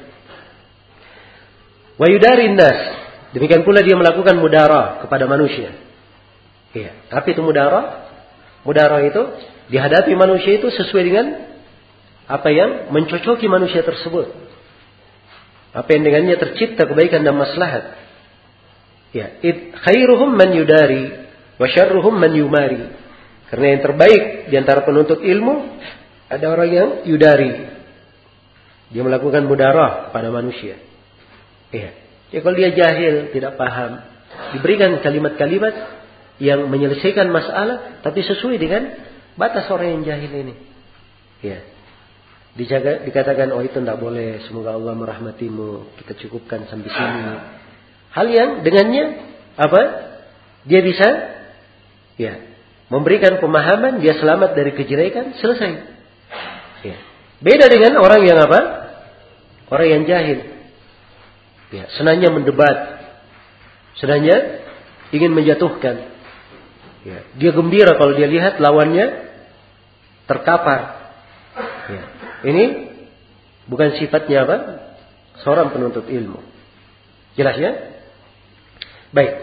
Wa yudarin nas. Demikian pula dia melakukan mudara kepada manusia. Ya. Apa itu mudara? Mudara itu dihadapi manusia itu sesuai dengan apa yang mencocoki manusia tersebut. Apa yang dengannya tercipta kebaikan dan maslahat. Ya, id khairuhum man yudari wa syarruhum man yumari. Karena yang terbaik di antara penuntut ilmu ada orang yang yudari. Dia melakukan mudarah pada manusia. Ya. Ya, kalau dia jahil, tidak paham, diberikan kalimat-kalimat yang menyelesaikan masalah tapi sesuai dengan batas orang yang jahil ini. Ya. Dijaga, dikatakan, oh itu tidak boleh, semoga Allah merahmatimu, kita cukupkan sampai sini. Hal yang dengannya apa? Dia bisa ya memberikan pemahaman, dia selamat dari kejelekan, selesai. Ya. Beda dengan orang yang apa? Orang yang jahil. Ya, senangnya mendebat, senangnya ingin menjatuhkan. Ya. Dia gembira kalau dia lihat lawannya terkapar. Ya. Ini bukan sifatnya apa? Seorang penuntut ilmu. Jelas ya? Baik.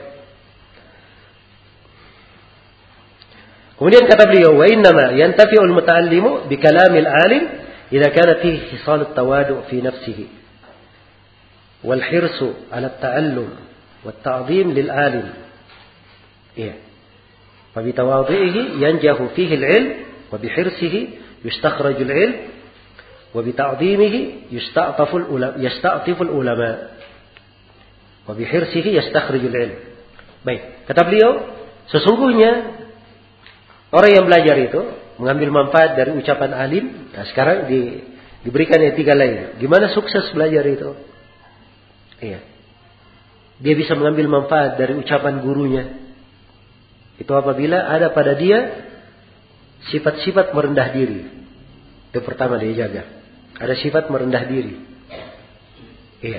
Kemudian kata beliau, wa innama yantafi'ul muta'allimu bi kalamil 'alim idza kana fihi khisal at-tawadu' fi nafsihi wal hirsu 'ala at-ta'allum wat ta'dhim lil 'alim. Iya. Fa bi tawadhihi yanjahu fihi al-'ilm wa bi hirsihi yustakhraju al-'ilm وبتعظيمه يستعطف العلماء يستعطف العلماء وبحرصه يستخرج العلم. Baik, kata beliau, sesungguhnya orang yang belajar itu mengambil manfaat dari ucapan alim. Nah, sekarang di, diberikan etika lain. Gimana sukses belajar itu? Iya. Dia bisa mengambil manfaat dari ucapan gurunya. Itu apabila ada pada dia sifat-sifat merendah diri. Itu pertama dia jaga. Ada sifat merendah diri. Iya.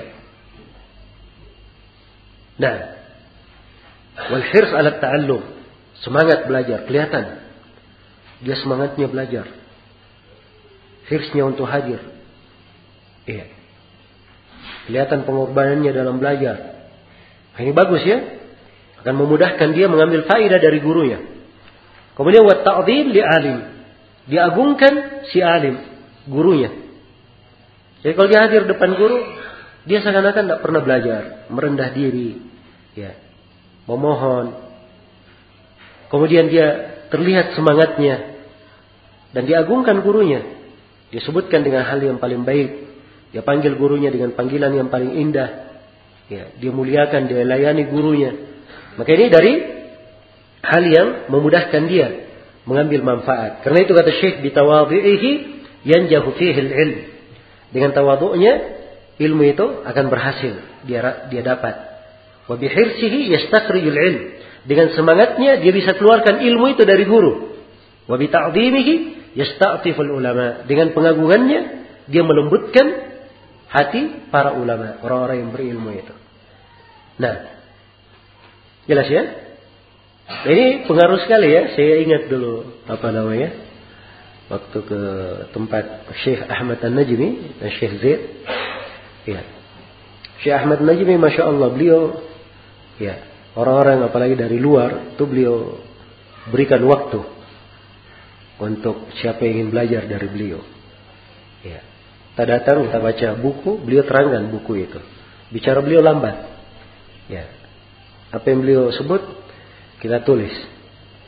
Nah, wal hirs 'ala ta'allum, semangat belajar, kelihatan. Dia semangatnya belajar. Hirsnya untuk hadir. Iya. Kelihatan pengorbanannya dalam belajar. Nah, ini bagus ya. Akan memudahkan dia mengambil faedah dari gurunya. Kemudian wa ta'dhim li alim. Diagungkan si alim, gurunya. Jadi kalau dia hadir depan guru, dia seakan-akan tidak pernah belajar, merendah diri, ya, memohon. Kemudian dia terlihat semangatnya dan diagungkan gurunya. Disebutkan dengan hal yang paling baik. Dia panggil gurunya dengan panggilan yang paling indah. Ya, dia muliakan, dia layani gurunya. Maka ini dari hal yang memudahkan dia mengambil manfaat. Karena itu kata Syekh, bitawadhihi yanjahu fihi al-ilm. Dengan tawadhu'nya ilmu itu akan berhasil dia dia dapat. Wa bihirsihi yastakhrijul ilm. Dengan semangatnya dia bisa keluarkan ilmu itu dari guru. Wa bita'dhimihi yasta'tiful ulama. Dengan pengagungannya dia melembutkan hati para ulama, orang-orang yang berilmu itu. Nah, jelas ya? Ini pengaruh sekali ya. Saya ingat dulu apa namanya? Waktu ke tempat Syekh Ahmad An-Najmi dan Syekh Zaid. Ya. Syekh Ahmad An-Najmi, Masya Allah, beliau, ya, orang-orang apalagi dari luar, itu beliau berikan waktu untuk siapa yang ingin belajar dari beliau. Ya. Kita datang, kita baca buku, beliau terangkan buku itu. Bicara beliau lambat. Ya. Apa yang beliau sebut, kita tulis.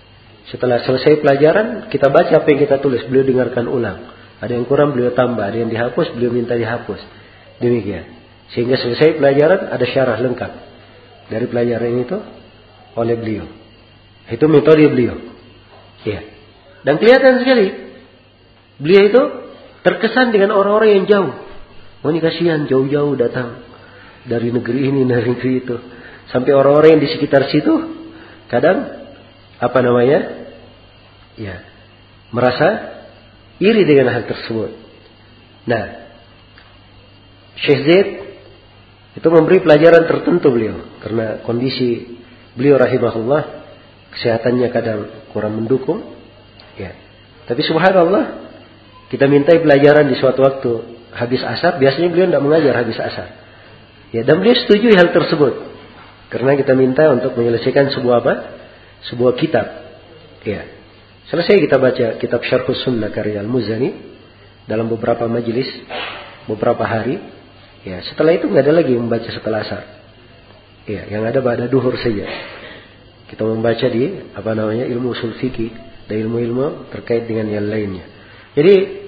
Setelah selesai pelajaran, kita baca apa yang kita tulis, beliau dengarkan ulang. Ada yang kurang beliau tambah, ada yang dihapus, beliau minta dihapus. Demikian. Sehingga selesai pelajaran ada syarah lengkap dari pelajaran itu oleh beliau. Itu metode beliau. Ya. Dan kelihatan sekali beliau itu terkesan dengan orang-orang yang jauh. Oh, ini kasihan jauh-jauh datang dari negeri ini, dari negeri itu. Sampai orang-orang yang di sekitar situ kadang apa namanya? Ya, merasa iri dengan hal tersebut. Nah, Syekh Zaid itu memberi pelajaran tertentu beliau karena kondisi beliau rahimahullah kesehatannya kadang kurang mendukung. Ya. Tapi subhanallah kita mintai pelajaran di suatu waktu habis asar, biasanya beliau tidak mengajar habis asar. Ya, dan beliau setuju hal tersebut karena kita minta untuk menyelesaikan sebuah apa? Sebuah kitab. Ya. Selesai kita baca kitab Syarhus Sunnah karya Al-Muzani dalam beberapa majelis, beberapa hari. Ya, setelah itu nggak ada lagi membaca setelah asar. Ya, yang ada pada duhur saja. Kita membaca di apa namanya ilmu usul fikih dan ilmu-ilmu terkait dengan yang lainnya. Jadi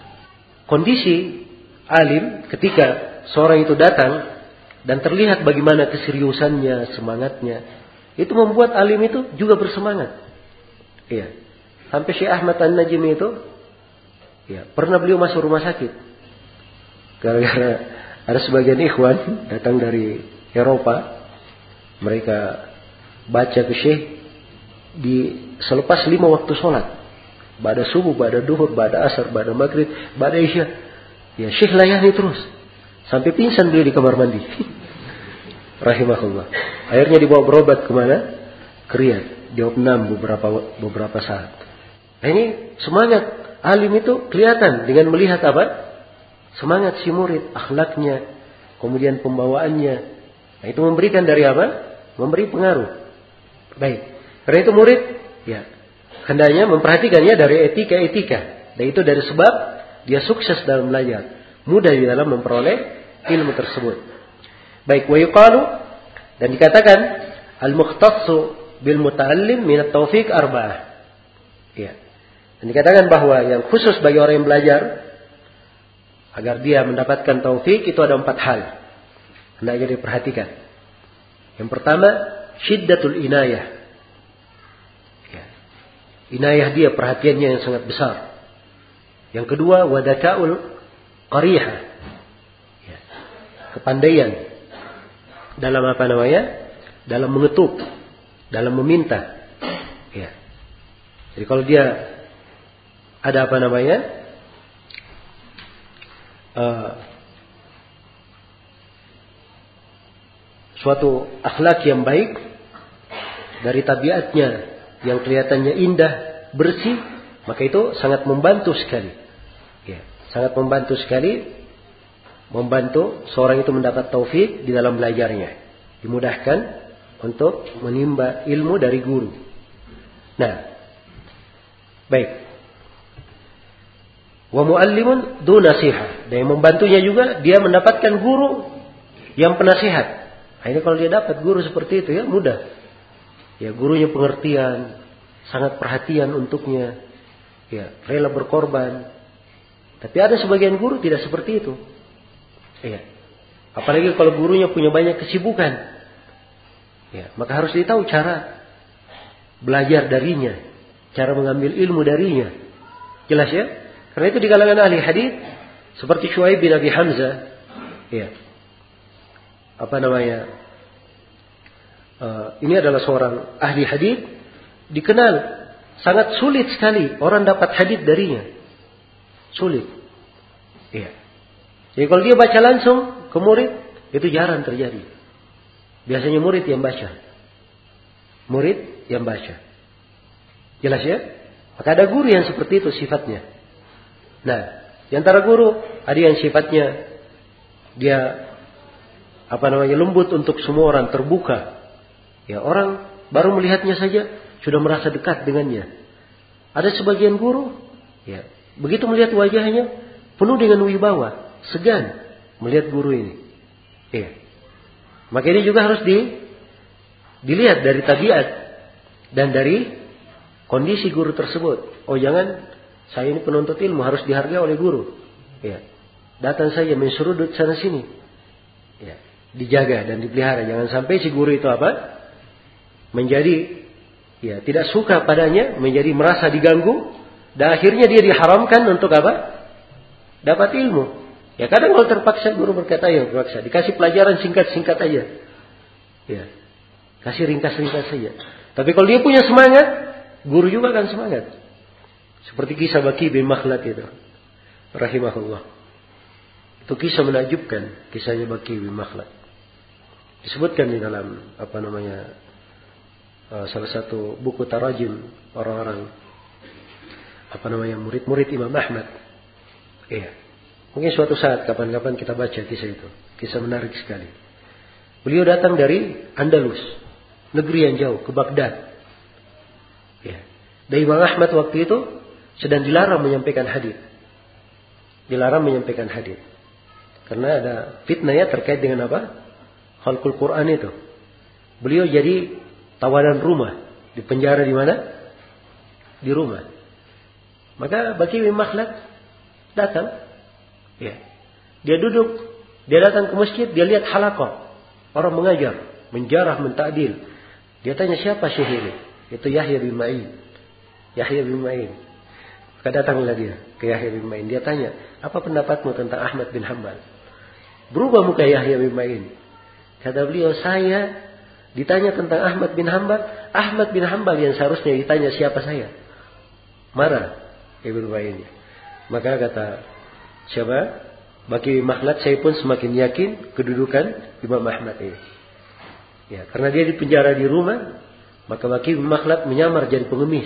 kondisi alim ketika seorang itu datang dan terlihat bagaimana keseriusannya, semangatnya, itu membuat alim itu juga bersemangat. Iya. Sampai Syekh Ahmad An-Najmi itu, ya, pernah beliau masuk rumah sakit. Gara-gara ada sebagian ikhwan datang dari Eropa, mereka baca ke Syekh di selepas lima waktu sholat. Ba'da subuh, ba'da duhur, ba'da asar, ba'da maghrib, ba'da isya. Ya, Syekh layani terus. Sampai pingsan beliau di kamar mandi. Rahimahullah. Akhirnya dibawa berobat kemana? Ke Riyadh. Diopnam beberapa beberapa saat. Nah, ini semangat alim itu kelihatan dengan melihat apa? Semangat si murid, akhlaknya, kemudian pembawaannya. Nah, itu memberikan dari apa? Memberi pengaruh. Baik. Karena itu murid, ya, hendaknya memperhatikannya dari etika-etika. Dan itu dari sebab dia sukses dalam belajar, mudah di dalam memperoleh ilmu tersebut. Baik, wa yuqalu, dan dikatakan al-mukhtassu bil muta'allim min at-taufiq arba'ah. Ya. Dan dikatakan bahwa yang khusus bagi orang yang belajar agar dia mendapatkan taufik itu ada empat hal. Hendaknya diperhatikan. Yang pertama, syiddatul inayah. Ya. Inayah dia, perhatiannya yang sangat besar. Yang kedua, wadaka'ul qarihah. Ya. Kepandaian dalam apa namanya? Dalam mengetuk, dalam meminta. Ya. Jadi kalau dia ada apa namanya? Uh, suatu akhlak yang baik dari tabiatnya yang kelihatannya indah, bersih, maka itu sangat membantu sekali. Ya, sangat membantu sekali membantu seorang itu mendapat taufik di dalam belajarnya. Dimudahkan untuk menimba ilmu dari guru. Nah, baik. Wa muallimun du nasiha. Dan yang membantunya juga dia mendapatkan guru yang penasihat. Nah, ini kalau dia dapat guru seperti itu ya mudah. Ya, gurunya pengertian, sangat perhatian untuknya. Ya, rela berkorban. Tapi ada sebagian guru tidak seperti itu. Ya. Apalagi kalau gurunya punya banyak kesibukan. Ya, maka harus ditahu cara belajar darinya, cara mengambil ilmu darinya. Jelas ya? Karena itu di kalangan ahli hadis seperti Syuaib bin Abi Hamzah, ya, apa namanya? Uh, ini adalah seorang ahli hadis dikenal sangat sulit sekali orang dapat hadis darinya, sulit. Ya. Jadi kalau dia baca langsung ke murid itu jarang terjadi. Biasanya murid yang baca, murid yang baca. Jelas ya? Maka ada guru yang seperti itu sifatnya. Nah, di antara guru ada yang sifatnya dia apa namanya lembut untuk semua orang, terbuka. Ya, orang baru melihatnya saja sudah merasa dekat dengannya. Ada sebagian guru, ya, begitu melihat wajahnya penuh dengan wibawa, segan melihat guru ini. Ya. Maka ini juga harus di, dilihat dari tabiat dan dari kondisi guru tersebut. Oh jangan, saya ini penuntut ilmu harus dihargai oleh guru. Ya. Datang saja menserudut sana sini. Ya. Dijaga dan dipelihara. Jangan sampai si guru itu apa? Menjadi ya tidak suka padanya, menjadi merasa diganggu, dan akhirnya dia diharamkan untuk apa? Dapat ilmu. Ya kadang kalau terpaksa guru berkata ya terpaksa, dikasih pelajaran singkat-singkat aja. Ya. Kasih ringkas-ringkas saja. Tapi kalau dia punya semangat, guru juga akan semangat. Seperti kisah Baqi bin Makhlad itu. Rahimahullah. Itu kisah menakjubkan, kisahnya Baqi bin Makhlad. Disebutkan di dalam apa namanya uh, salah satu buku tarajim orang-orang apa namanya murid-murid Imam Ahmad. Iya. Mungkin suatu saat kapan-kapan kita baca kisah itu. Kisah menarik sekali. Beliau datang dari Andalus, negeri yang jauh, ke Baghdad. Ya. Dan Imam Ahmad waktu itu sedang dilarang menyampaikan hadis. Dilarang menyampaikan hadis. Karena ada fitnahnya terkait dengan apa? Khalqul Quran itu. Beliau jadi tawanan rumah. Di penjara di mana? Di rumah. Maka Baqi bin Makhlad datang. Ya. Dia duduk, dia datang ke masjid, dia lihat halaqah. Orang mengajar, menjarah, mentakdil. Dia tanya siapa syekh ini? Itu Yahya bin Ma'in. Yahya bin Ma'in. Maka datanglah dia ke Yahya bin Ma'in. Dia tanya, apa pendapatmu tentang Ahmad bin Hanbal? Berubah muka Yahya bin Ma'in. Kata beliau, saya ditanya tentang Ahmad bin Hanbal. Ahmad bin Hanbal yang seharusnya ditanya siapa saya. Marah Ibn Ma'in. Maka kata siapa? Baqi bin Makhlad, saya pun semakin yakin kedudukan Imam Ahmad ini. Ya, karena dia di penjara di rumah, maka Baqi bin Makhlad menyamar jadi pengemis.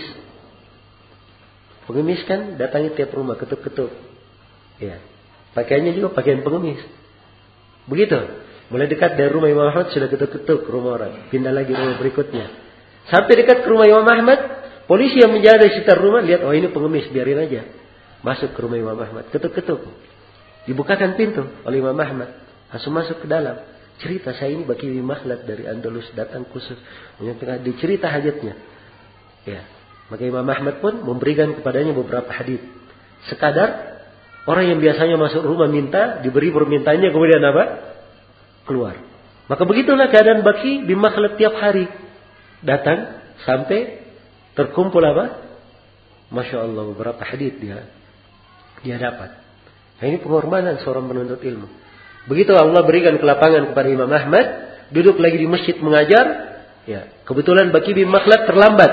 Pengemis kan datangi tiap rumah ketuk-ketuk. Ya, pakaiannya juga pakaian pengemis. Begitu. Mulai dekat dari rumah Imam Ahmad sudah ketuk-ketuk rumah orang. Pindah lagi rumah berikutnya. Sampai dekat ke rumah Imam Ahmad, polisi yang menjaga di sekitar rumah lihat, oh ini pengemis, biarin aja. Masuk ke rumah Imam Ahmad, ketuk-ketuk. Dibukakan pintu oleh Imam Ahmad. Langsung masuk ke dalam. Cerita, saya ini Baqi bin Makhlad dari Andalus, datang khusus menyampaikan, dicerita hajatnya. Ya. Maka Imam Ahmad pun memberikan kepadanya beberapa hadis. Sekadar orang yang biasanya masuk rumah minta, diberi permintaannya, kemudian apa? Keluar. Maka begitulah keadaan Baqi bin Makhlad tiap hari. Datang sampai terkumpul apa? Masya Allah, beberapa hadis dia dia dapat. Nah, ini pengorbanan seorang penuntut ilmu. Begitu Allah berikan kelapangan kepada Imam Ahmad, duduk lagi di masjid mengajar, ya, kebetulan Baqi bin Makhlad terlambat.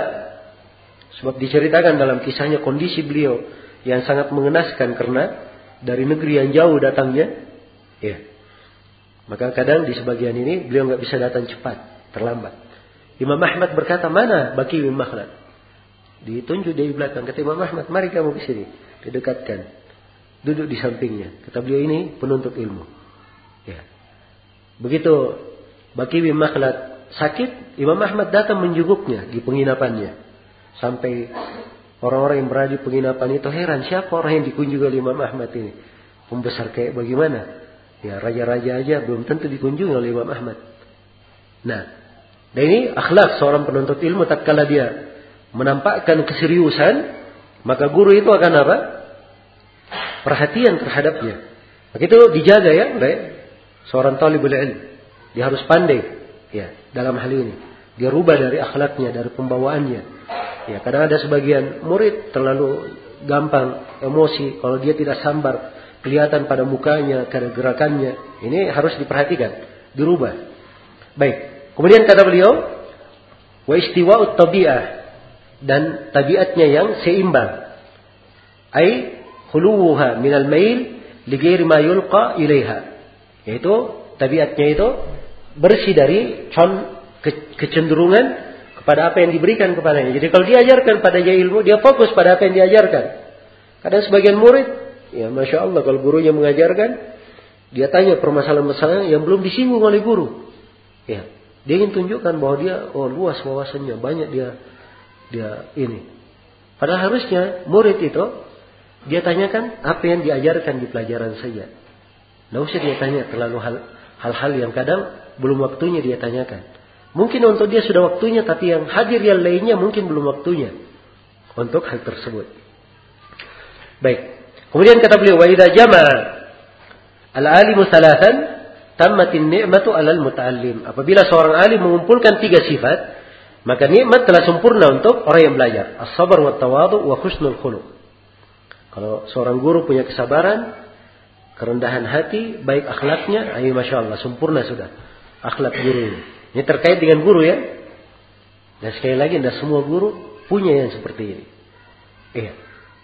Sebab diceritakan dalam kisahnya kondisi beliau yang sangat mengenaskan karena dari negeri yang jauh datangnya, ya. Maka kadang di sebagian ini beliau nggak bisa datang cepat, terlambat. Imam Ahmad berkata, mana Baqi bin Makhlad? Ditunjuk dari belakang. Kata Imam Ahmad, mari kamu ke sini. Didekatkan. Duduk di sampingnya. Kata beliau, ini penuntut ilmu. Ya. Begitu Baqi bin Makhlad sakit, Imam Ahmad datang menjenguknya di penginapannya. Sampai orang-orang yang berada di penginapan itu heran, siapa orang yang dikunjungi oleh Imam Ahmad ini? Pembesar kayak bagaimana? Ya, raja-raja aja belum tentu dikunjungi oleh Imam Ahmad. Nah, dan ini akhlak seorang penuntut ilmu. Tatkala dia menampakkan keseriusan, maka guru itu akan apa? Perhatian terhadapnya. Maka itu dijaga ya oleh seorang talibul ilm. Dia harus pandai ya dalam hal ini. Dia rubah dari akhlaknya, dari pembawaannya. Ya, kadang ada sebagian murid terlalu gampang emosi, kalau dia tidak sambar kelihatan pada mukanya, pada gerakannya. Ini harus diperhatikan, dirubah. Baik. Kemudian kata beliau, wa istiwa'ut tabi'ah, dan tabiatnya yang seimbang. Ai khuluha minal mail li ghairi ma yulqa ilaiha. Yaitu tabiatnya itu bersih dari con ke, kecenderungan kepada apa yang diberikan kepadanya. Jadi kalau diajarkan pada dia ilmu, dia fokus pada apa yang diajarkan. Kadang sebagian murid, ya Masya Allah, kalau gurunya mengajarkan, dia tanya permasalahan-permasalahan yang belum disinggung oleh guru. Ya, dia ingin tunjukkan bahwa dia oh luas wawasannya, banyak dia dia ini. Padahal harusnya murid itu dia tanyakan apa yang diajarkan di pelajaran saja. Tidak usah dia tanya terlalu hal, hal-hal yang kadang belum waktunya dia tanyakan. Mungkin untuk dia sudah waktunya, tapi yang hadir yang lainnya mungkin belum waktunya. untuk hal tersebut. Baik. Kemudian kata beliau, wa idza jama'a al-alimu thalathan tammatin ni'matu 'alal muta'allim. Apabila seorang alim mengumpulkan tiga sifat, maka nikmat telah sempurna untuk orang yang belajar. As-sabar wa tawadu wa husnul khuluq. Kalau seorang guru punya kesabaran, kerendahan hati, baik akhlaknya, ayo masya Allah, sempurna sudah akhlak guru ini. Ini terkait dengan guru ya. Dan sekali lagi, tidak semua guru punya yang seperti ini. Iya.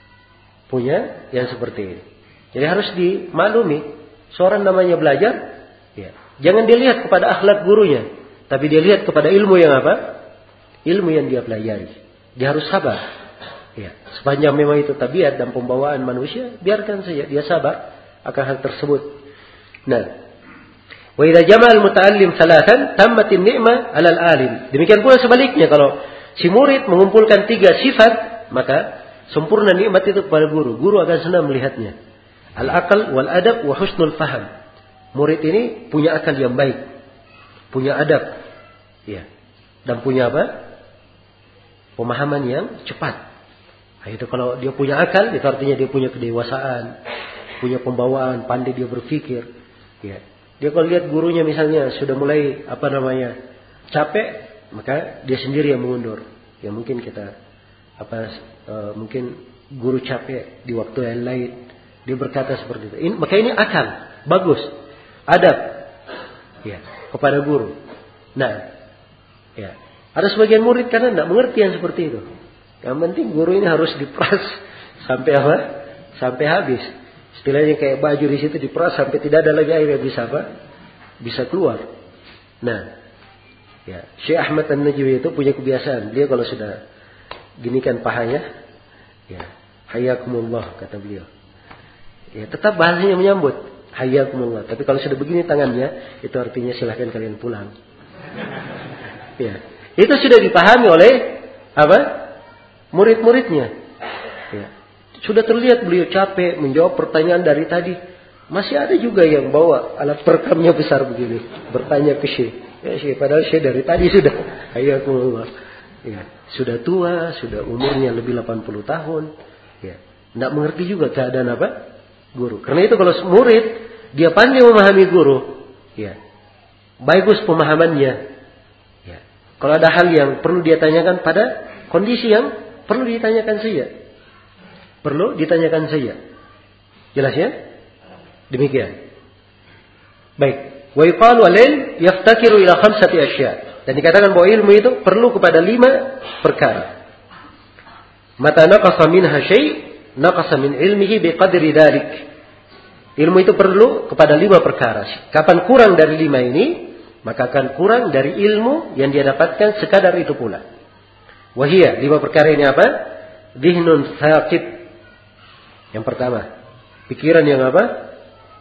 Punya yang seperti ini. Jadi harus dimaklumi, seorang namanya belajar, ya. Jangan dilihat kepada akhlak gurunya, tapi dia lihat kepada ilmu yang apa? Ilmu yang dia pelajari. Dia harus sabar. Ya. Sepanjang memang itu tabiat dan pembawaan manusia, biarkan saja dia sabar akan hal tersebut. Nah, wa idza jama'al muta'allim thalathan tammatin ni'mah 'alal alim. Demikian pula sebaliknya, kalau si murid mengumpulkan tiga sifat, maka sempurna nikmat itu kepada guru. Guru akan senang melihatnya. Al-aql wal adab wa husnul faham. Murid ini punya akal yang baik, punya adab, ya, dan punya apa? Pemahaman yang cepat. Nah, itu kalau dia punya akal, itu artinya dia punya kedewasaan, punya pembawaan, pandai dia berpikir. Ya. Dia kalau lihat gurunya misalnya sudah mulai apa namanya capek, maka dia sendiri yang mengundur. Ya mungkin kita apa e, mungkin guru capek di waktu yang lain, dia berkata seperti itu. Ini, maka ini akal bagus, adab, ya, kepada guru. Nah, ya, ada sebagian murid karena tidak mengerti yang seperti itu. Yang penting guru ini harus diperas sampai apa? Sampai habis. Istilahnya kayak baju di situ diperas sampai tidak ada lagi air yang bisa apa? Bisa keluar. Nah, ya, Syekh Ahmad An-Najmi itu punya kebiasaan. Dia kalau sudah ginikan pahanya, ya, hayyakumullah kata beliau. Ya, tetap bahasanya menyambut, hayyakumullah. Tapi kalau sudah begini tangannya, itu artinya silahkan kalian pulang. Ya, itu sudah dipahami oleh apa? Murid-muridnya. Ya. Sudah terlihat beliau capek menjawab pertanyaan dari tadi. Masih ada juga yang bawa alat perekamnya besar begini, bertanya ke Syekh. Ya Syekh, padahal Syekh dari tadi sudah, hayyakumullah. Ya, sudah tua, sudah umurnya lebih delapan puluh tahun. Ya, tidak mengerti juga keadaan apa? Guru. Karena itu kalau murid dia pandai memahami guru, ya, bagus pemahamannya. Ya. Kalau ada hal yang perlu dia tanyakan pada kondisi yang perlu ditanyakan saja. Perlu ditanyakan saja. Jelas ya? Demikian. Baik. Wa yuqalu al-ilm yaftakiru ila khamsati asya'. Dan dikatakan bahwa ilmu itu perlu kepada lima perkara. Mata naqasa minha syai', naqasa min ilmihi biqadri dzalik. Ilmu itu perlu kepada lima perkara. Kapan kurang dari lima ini, maka akan kurang dari ilmu yang dia dapatkan sekadar itu pula. Wahia, lima perkara ini apa? Dhihnun thaqib. Yang pertama, pikiran yang apa?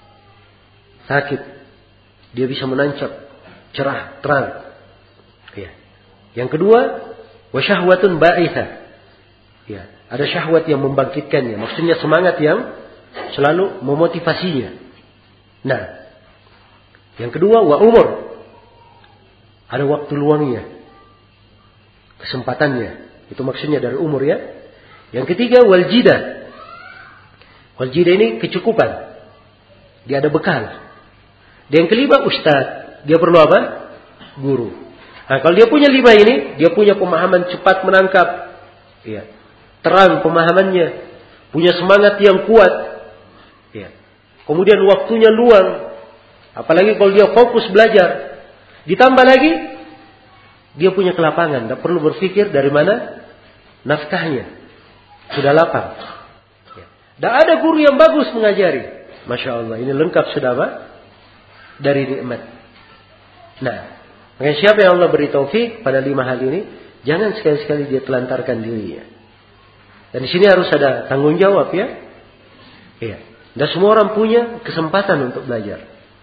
Thaqib. Dia bisa menancap, cerah, terang. Ya. Yang kedua, wasyahwatun ba'ithah. Ya, ada syahwat yang membangkitkannya. Maksudnya semangat yang selalu memotivasinya. Nah, yang kedua, wa umur. Ada waktu luangnya, kesempatannya. Itu maksudnya dari umur ya. Yang ketiga, wal jida. Wal jida ini kecukupan. Dia ada bekal. Dan yang kelima, ustaz. Dia perlu apa? Guru. Nah, kalau dia punya lima ini, dia punya pemahaman cepat menangkap. Ya. Terang pemahamannya. Punya semangat yang kuat. Ya. Kemudian waktunya luang. Apalagi kalau dia fokus belajar. Ditambah lagi, dia punya kelapangan. Tidak perlu berpikir dari mana nafkahnya. Sudah lapang. Ya. Dan ada guru yang bagus mengajari. Masya Allah, ini lengkap sudah apa? Dari nikmat. Nah, maka siapa yang Allah beri taufik pada lima hal ini, jangan sekali-sekali dia telantarkan dirinya. Dan di sini harus ada tanggung jawab ya. Iya. Dan semua orang punya kesempatan untuk belajar.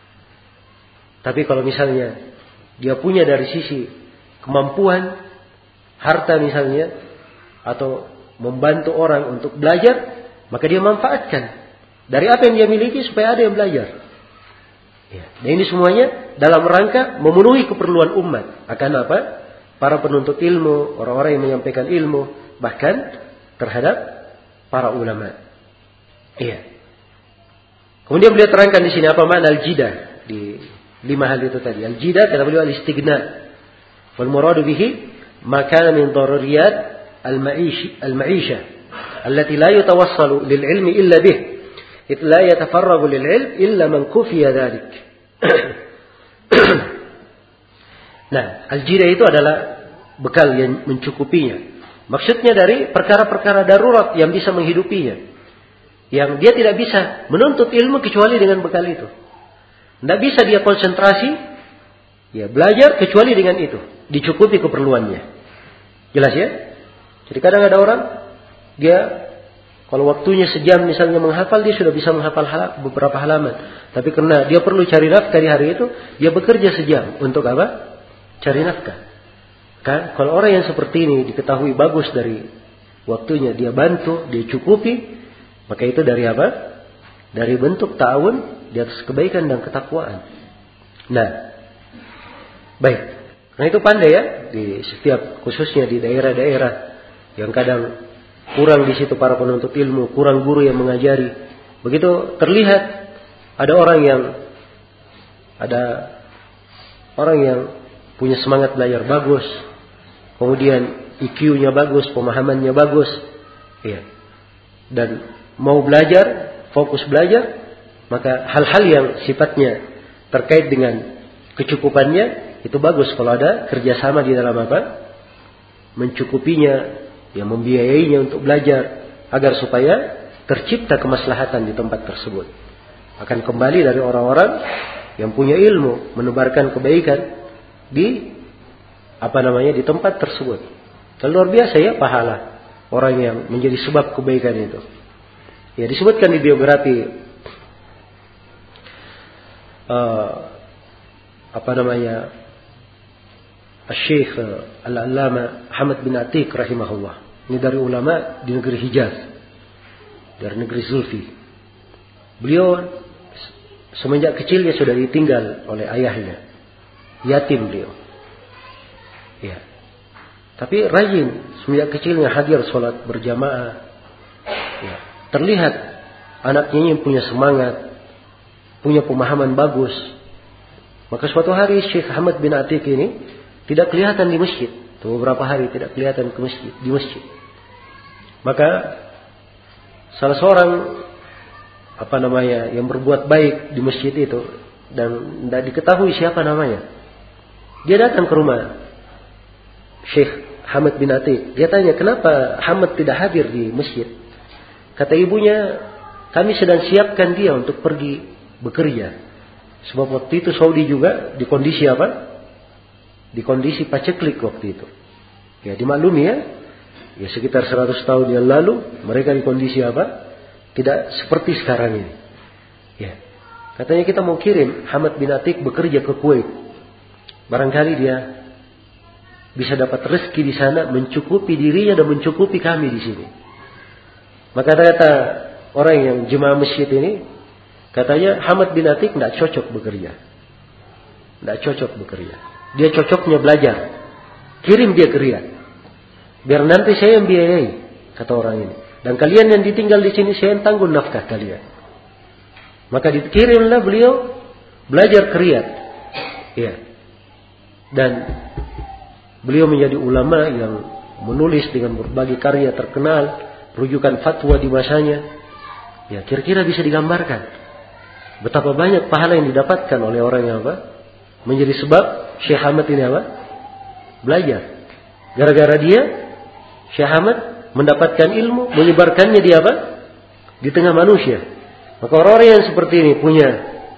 Tapi kalau misalnya dia punya dari sisi kemampuan, harta misalnya, atau membantu orang untuk belajar, maka dia manfaatkan dari apa yang dia miliki supaya ada yang belajar. Ya. Dan ini semuanya dalam rangka memenuhi keperluan umat. Akan apa? Para penuntut ilmu, orang-orang yang menyampaikan ilmu, bahkan terhadap para ulama. Iya. Kemudian beliau terangkan di sini apa makna al-jida di lima hal itu tadi. Al-jida kata beliau al-istighna. Wal muradu bihi ma kana min daruriyat al-ma'ish al-ma'isha allati la yatawassalu lil ilmi illa bih. Id la yatafarragu lil ilm illa man kufiya dhalik. Nah, al-jida itu adalah bekal yang mencukupinya. Maksudnya dari perkara-perkara darurat yang bisa menghidupinya. Yang dia tidak bisa menuntut ilmu kecuali dengan bekal itu. Tidak bisa dia konsentrasi, ya belajar kecuali dengan itu. Dicukupi keperluannya. Jelas ya? Jadi kadang ada orang, dia kalau waktunya sejam misalnya menghafal, dia sudah bisa menghafal beberapa halaman. Tapi karena dia perlu cari nafkah di hari itu, dia bekerja sejam. Untuk apa? Cari nafkah. Kan? Kalau orang yang seperti ini diketahui bagus dari waktunya, dia bantu, dia cukupi, maka itu dari apa? Dari bentuk ta'awun di atas kebaikan dan ketakwaan. Nah, baik. Nah itu pandai ya di setiap, khususnya di daerah-daerah yang kadang kurang di situ para penuntut ilmu, kurang guru yang mengajari. Begitu terlihat ada orang yang ada orang yang punya semangat belajar bagus, kemudian I Q-nya bagus, pemahamannya bagus, ya, dan mau belajar, fokus belajar, maka hal-hal yang sifatnya terkait dengan kecukupannya itu bagus kalau ada kerjasama di dalam apa? Mencukupinya, yang membiayainya untuk belajar agar supaya tercipta kemaslahatan di tempat tersebut. Akan kembali dari orang-orang yang punya ilmu menebarkan kebaikan di apa namanya di tempat tersebut. Dan luar biasa ya pahala orang yang menjadi sebab kebaikan itu. Ya disebutkan di biografi uh, apa namanya Syekh Al-Allama Ahmad bin Atiq rahimahullah. Ini dari ulama di negeri Hijaz, dari negeri Zulfi. Beliau semenjak kecilnya sudah ditinggal oleh ayahnya, yatim beliau. Ya, tapi rajin semenjak kecilnya hadir sholat berjamaah. Ya. Terlihat anaknya yang punya semangat, punya pemahaman bagus. Maka suatu hari Syekh Ahmad bin Atiq ini tidak kelihatan di masjid. Beberapa hari tidak kelihatan ke masjid, di masjid. Maka salah seorang apa namanya yang berbuat baik di masjid itu dan tidak diketahui siapa namanya. Dia datang ke rumah Syekh Ahmad bin Atiq. Dia tanya, kenapa Ahmad tidak hadir di masjid? Kata ibunya, kami sedang siapkan dia untuk pergi bekerja. Sebab waktu itu Saudi juga di kondisi apa? Di kondisi paceklik waktu itu. Ya dimaklumi ya. Ya sekitar seratus tahun yang lalu mereka di kondisi apa? Tidak seperti sekarang ini. Ya. Katanya kita mau kirim Ahmad bin Atiq bekerja ke Kuwait. Barangkali dia bisa dapat rezeki di sana, mencukupi dirinya dan mencukupi kami di sini. Maka kata orang yang jemaah masjid ini, katanya Ahmad bin Atiq tidak cocok bekerja. Tidak cocok bekerja. Dia cocoknya belajar. Kirim dia ke Riyadh. Biar nanti saya yang biayai, kata orang ini. Dan kalian yang ditinggal di sini saya yang tanggung nafkah kalian. Maka dikirimlah beliau belajar ke Riyadh. Ya. Dan beliau menjadi ulama yang menulis dengan berbagai karya terkenal, rujukan fatwa di masanya. Ya, kira-kira bisa digambarkan betapa banyak pahala yang didapatkan oleh orang yang apa? Menjadi sebab Syekh Ahmad ini apa? Belajar. Gara-gara dia, Syekh Ahmad mendapatkan ilmu, menyebarkannya di apa? Di tengah manusia. Maka orang-orang yang seperti ini punya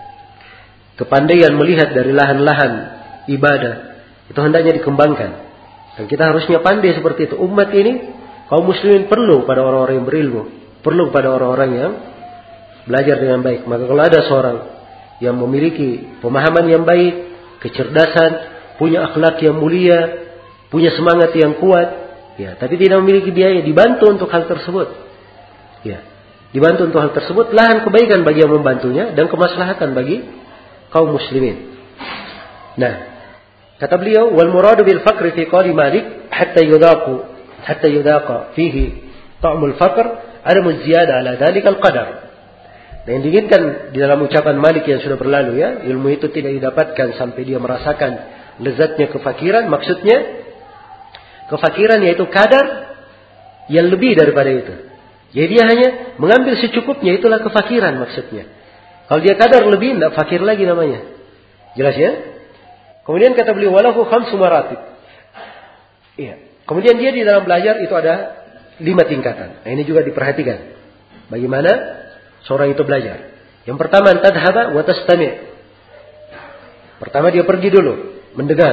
kepandaian melihat dari lahan-lahan ibadah, itu hendaknya dikembangkan. Dan kita harusnya pandai seperti itu. Umat ini, kaum muslimin perlu pada orang-orang yang berilmu, perlu pada orang-orang yang belajar dengan baik. Maka kalau ada seorang yang memiliki pemahaman yang baik, kecerdasan, punya akhlak yang mulia, punya semangat yang kuat, ya, tapi tidak memiliki biaya, dibantu untuk hal tersebut. Ya, dibantu untuk hal tersebut, lahan kebaikan bagi yang membantunya dan kemaslahatan bagi kaum muslimin. Nah, kata beliau, wal muradu bil faqri fi qali Malik hatta yudaqu hatta yudaqa fihi ta'mul faqr adamu ziyada ala dhalikal qadar. Nah, yang diinginkan di dalam ucapan Malik yang sudah berlalu ya, ilmu itu tidak didapatkan sampai dia merasakan lezatnya kefakiran. Maksudnya kefakiran yaitu kadar yang lebih daripada itu. Jadi dia hanya mengambil secukupnya, itulah kefakiran maksudnya. Kalau dia kadar lebih, tidak fakir lagi namanya. Jelas ya? Kemudian kata beliau, walahu khamsu maratib. Iya. Kemudian dia di dalam belajar itu ada lima tingkatan. Nah, ini juga diperhatikan. Bagaimana seorang itu belajar. Yang pertama, tadhaba wa tastami'. Pertama dia pergi dulu, mendengar.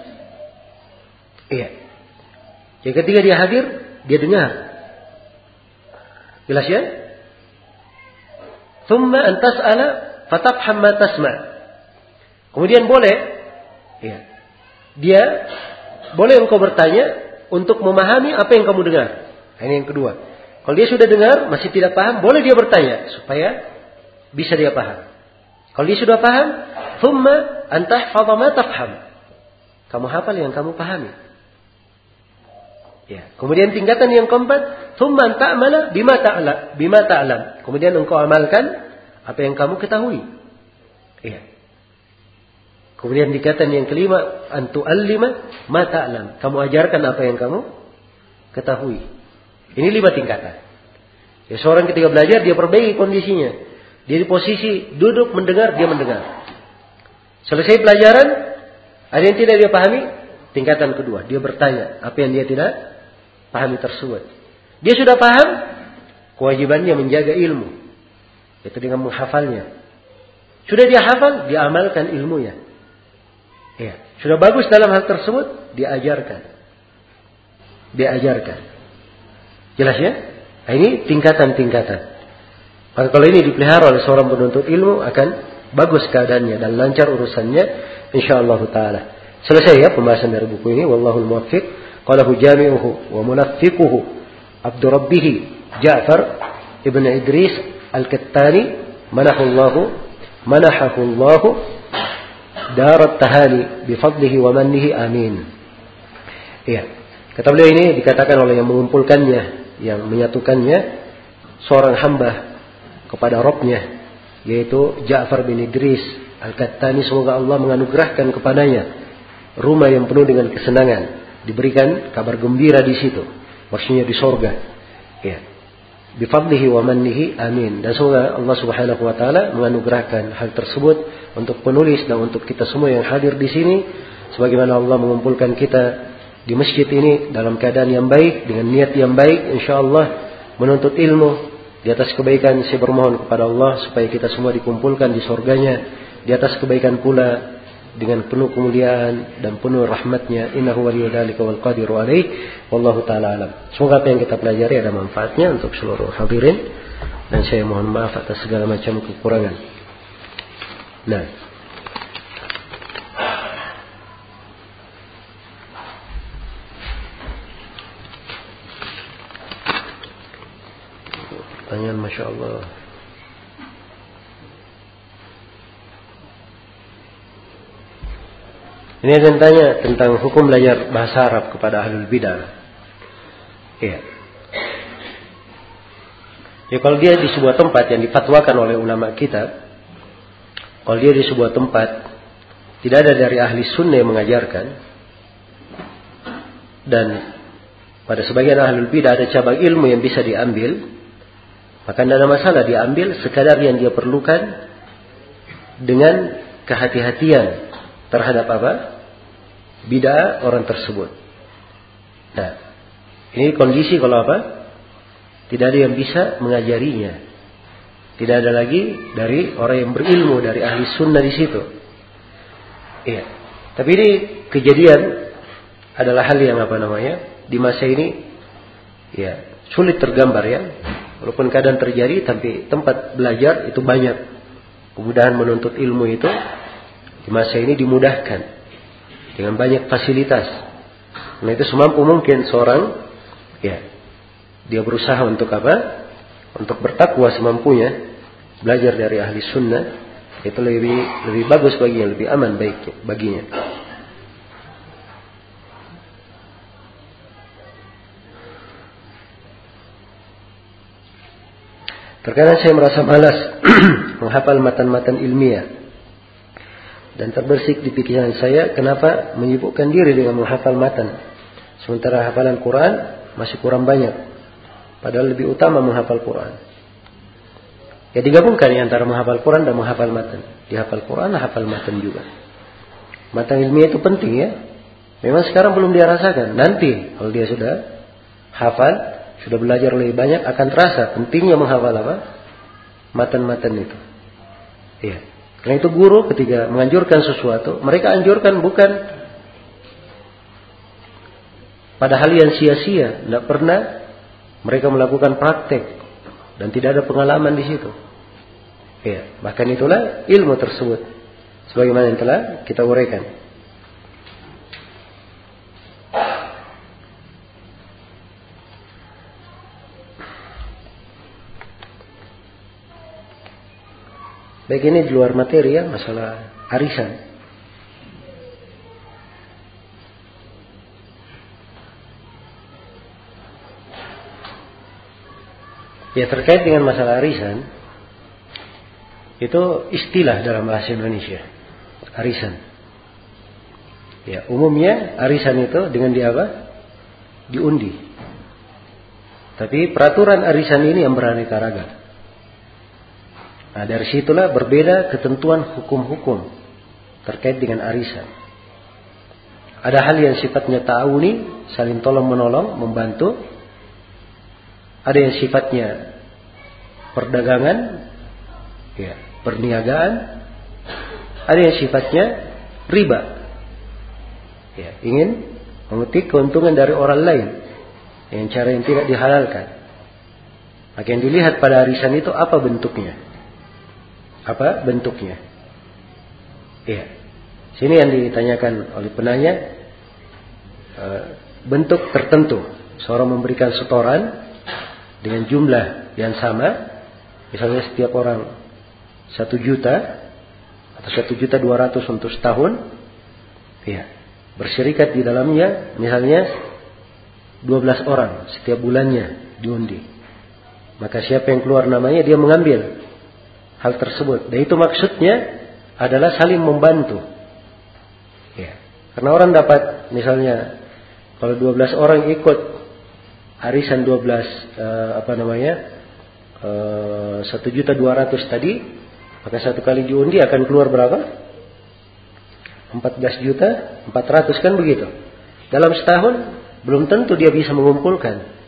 Iya. Yang ketiga dia hadir, dia dengar. Jelas ya? Thumma an tas'ala fatafham ma tasma'. Kemudian boleh, ya, dia boleh engkau bertanya untuk memahami apa yang kamu dengar. Ini yang kedua. Kalau dia sudah dengar masih tidak paham, boleh dia bertanya supaya bisa dia paham. Kalau dia sudah paham, thumma an tahfadha ma tafham. Kamu hafal yang kamu pahami. Ya. Kemudian tingkatan yang keempat, thumma an ta'mala bima ta'lam, bima ta'lam. Kemudian engkau amalkan apa yang kamu ketahui. Iya. Kemudian tingkatan yang kelima, an tu'allima ma ta'lam. Kamu ajarkan apa yang kamu ketahui. Ini lima tingkatan. Ya, seorang ketika belajar dia perbaiki kondisinya. Dia di posisi duduk mendengar, dia mendengar. Selesai pelajaran, ada yang tidak dia pahami, tingkatan kedua, dia bertanya apa yang dia tidak pahami tersebut. Dia sudah paham, kewajibannya menjaga ilmu, itu dengan menghafalnya. Sudah dia hafal, dia amalkan ilmunya. Ya, sudah bagus dalam hal tersebut, diajarkan. Diajarkan. Jelas ya? Nah, ini tingkatan-tingkatan. Maka kalau ini dipelihara oleh seorang penuntut ilmu, akan bagus keadaannya dan lancar urusannya insyaallah taala. Selesai ya pembahasan dari buku ini. Wallahul muwaffiq. Qalahu jami'uhu wa munaffiquhu Abdu Rabbih Ja'far ibn Idris Al-Kattani manahullahu manahahullahu darat tahani bifadlihi wa mannihi amin. Iya. Kata beliau ini dikatakan oleh yang mengumpulkannya, yang menyatukannya, seorang hamba kepada Rabbnya, yaitu Ja'far bin Idris Al-Kattani. Semoga Allah menganugerahkan kepadanya rumah yang penuh dengan kesenangan, diberikan kabar gembira di situ, maksudnya di sorga. Ya. Bifadlihi wa mannihi amin. Dan semoga Allah Subhanahu wa taala menganugerahkan hal tersebut untuk penulis dan untuk kita semua yang hadir di sini, sebagaimana Allah mengumpulkan kita di masjid ini dalam keadaan yang baik, dengan niat yang baik, insyaallah menuntut ilmu di atas kebaikan. Saya bermohon kepada Allah supaya kita semua dikumpulkan di surganya di atas kebaikan pula, dengan penuh kemuliaan dan penuh rahmatnya. Innahu waliyyu dzalika wal qadiru alaih. Wallahu taala alam. Semoga apa yang kita pelajari ada manfaatnya untuk seluruh hadirin, dan saya mohon maaf atas segala macam kekurangan. Nah, pertanyaan Masya Allah. Ini ada yang tanya tentang hukum belajar bahasa Arab kepada ahlul bidah. Iya. Ya, kalau dia di sebuah tempat yang difatwakan oleh ulama kita, kalau dia di sebuah tempat tidak ada dari ahli sunnah yang mengajarkan, dan pada sebagian ahlul bidah ada cabang ilmu yang bisa diambil, maka tidak ada masalah diambil sekadar yang dia perlukan dengan kehati-hatian terhadap apa? Bid'ah orang tersebut. Nah, ini kondisi kalau apa? Tidak ada yang bisa mengajarinya. Tidak ada lagi dari orang yang berilmu, dari ahli sunnah di situ. Iya. Tapi ini kejadian adalah hal yang apa namanya? Di masa ini ya, sulit tergambar ya. Walaupun kadang terjadi, tapi tempat belajar itu banyak. Kemudahan menuntut ilmu itu di masa ini dimudahkan dengan banyak fasilitas. Nah, itu semampu mungkin seorang ya, dia berusaha untuk apa? Untuk bertakwa semampunya, belajar dari ahli sunnah, itu lebih lebih bagus baginya, lebih aman baik baginya. Terkadang saya merasa malas menghafal matan-matan ilmiah. Dan terbersih di pikiran saya, kenapa menyibukkan diri dengan menghafal matan. Sementara hafalan Quran masih kurang banyak. Padahal lebih utama menghafal Quran. Ya digabungkan ya antara menghafal Quran dan menghafal matan. Dihafal Quran, hafal matan juga. Matan ilmiah itu penting ya. Memang sekarang belum dia rasakan. Nanti kalau dia sudah hafal, sudah belajar lebih banyak, akan terasa pentingnya menghafal apa? Matan-matan itu. Iya. Karena itu guru ketika menganjurkan sesuatu, mereka anjurkan bukan pada hal yang sia-sia, tidak pernah mereka melakukan praktek dan tidak ada pengalaman di situ. Iya. Bahkan itulah ilmu tersebut, sebagaimana yang telah kita uraikan. Baik, ini di luar materi ya, masalah arisan. Ya, terkait dengan masalah arisan, itu istilah dalam bahasa Indonesia. Arisan. Ya, umumnya arisan itu dengan di apa? Diundi. Tapi peraturan arisan ini yang beraneka ragam. Nah, dari situlah berbeda ketentuan hukum-hukum terkait dengan arisan. Ada hal yang sifatnya ta'awuni, saling tolong menolong, membantu. Ada yang sifatnya perdagangan, ya, perniagaan. Ada yang sifatnya riba, ya, ingin memetik keuntungan dari orang lain dengan cara yang tidak dihalalkan. Maka yang dilihat pada arisan itu apa bentuknya? Apa bentuknya? Iya. Sini yang ditanyakan oleh penanya, bentuk tertentu. Seorang memberikan setoran dengan jumlah yang sama, misalnya setiap orang satu juta atau satu juta dua ratus untuk setahun, iya. Berserikat di dalamnya, misalnya dua belas orang setiap bulannya diundi. Maka siapa yang keluar namanya dia mengambil hal tersebut. Dan itu maksudnya adalah saling membantu. Ya. Karena orang dapat misalnya kalau dua belas orang ikut arisan dua belas eh, apa namanya eh, satu juta dua ratus tadi, maka satu kali diundi akan keluar berapa? empat belas juta empat ratus, kan begitu. Dalam setahun belum tentu dia bisa mengumpulkan.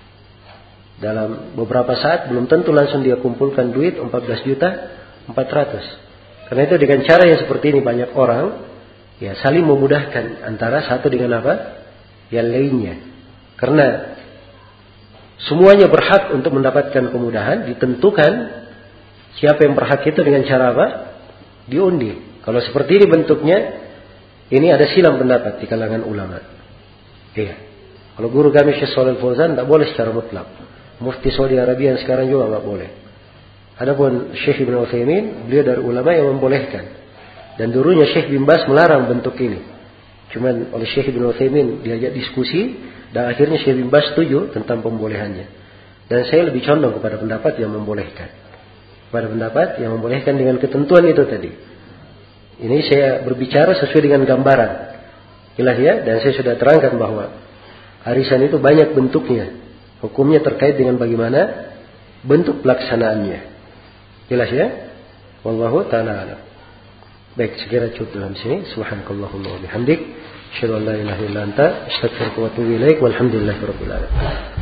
Dalam beberapa saat belum tentu langsung dia kumpulkan duit empat belas juta empat ratus. Karena itu dengan cara yang seperti ini banyak orang ya saling memudahkan antara satu dengan apa? Yang lainnya. Karena semuanya berhak untuk mendapatkan kemudahan, ditentukan siapa yang berhak itu dengan cara apa? Diundi. Kalau seperti ini bentuknya, ini ada silang pendapat di kalangan ulama. Iya. Kalau guru kami Syekh Shalih Al-Fauzan tidak boleh secara mutlak. Mufti Saudi Arabia yang sekarang juga nggak boleh. Adapun Syekh Ibn Utsaimin, beliau dari ulama yang membolehkan. Dan dulunya Syekh bin Baz melarang bentuk ini. Cuman oleh Syekh Ibn Utsaimin diajak diskusi dan akhirnya Syekh bin Baz setuju tentang pembolehannya. Dan saya lebih condong kepada pendapat yang membolehkan. Kepada pendapat yang membolehkan dengan ketentuan itu tadi. Ini saya berbicara sesuai dengan gambaran. Jelas ya, dan saya sudah terangkan bahwa arisan itu banyak bentuknya. Hukumnya terkait dengan bagaimana bentuk pelaksanaannya. Jelas ya? Wallahu ta'ala alam. Baik, sekira cukup dalam sini. Subhanakallahumma wa bihamdik. Asyhadu an la ilaha illa anta, astaghfiruka wa atubu ilaik. Walhamdulillahirabbil alamin.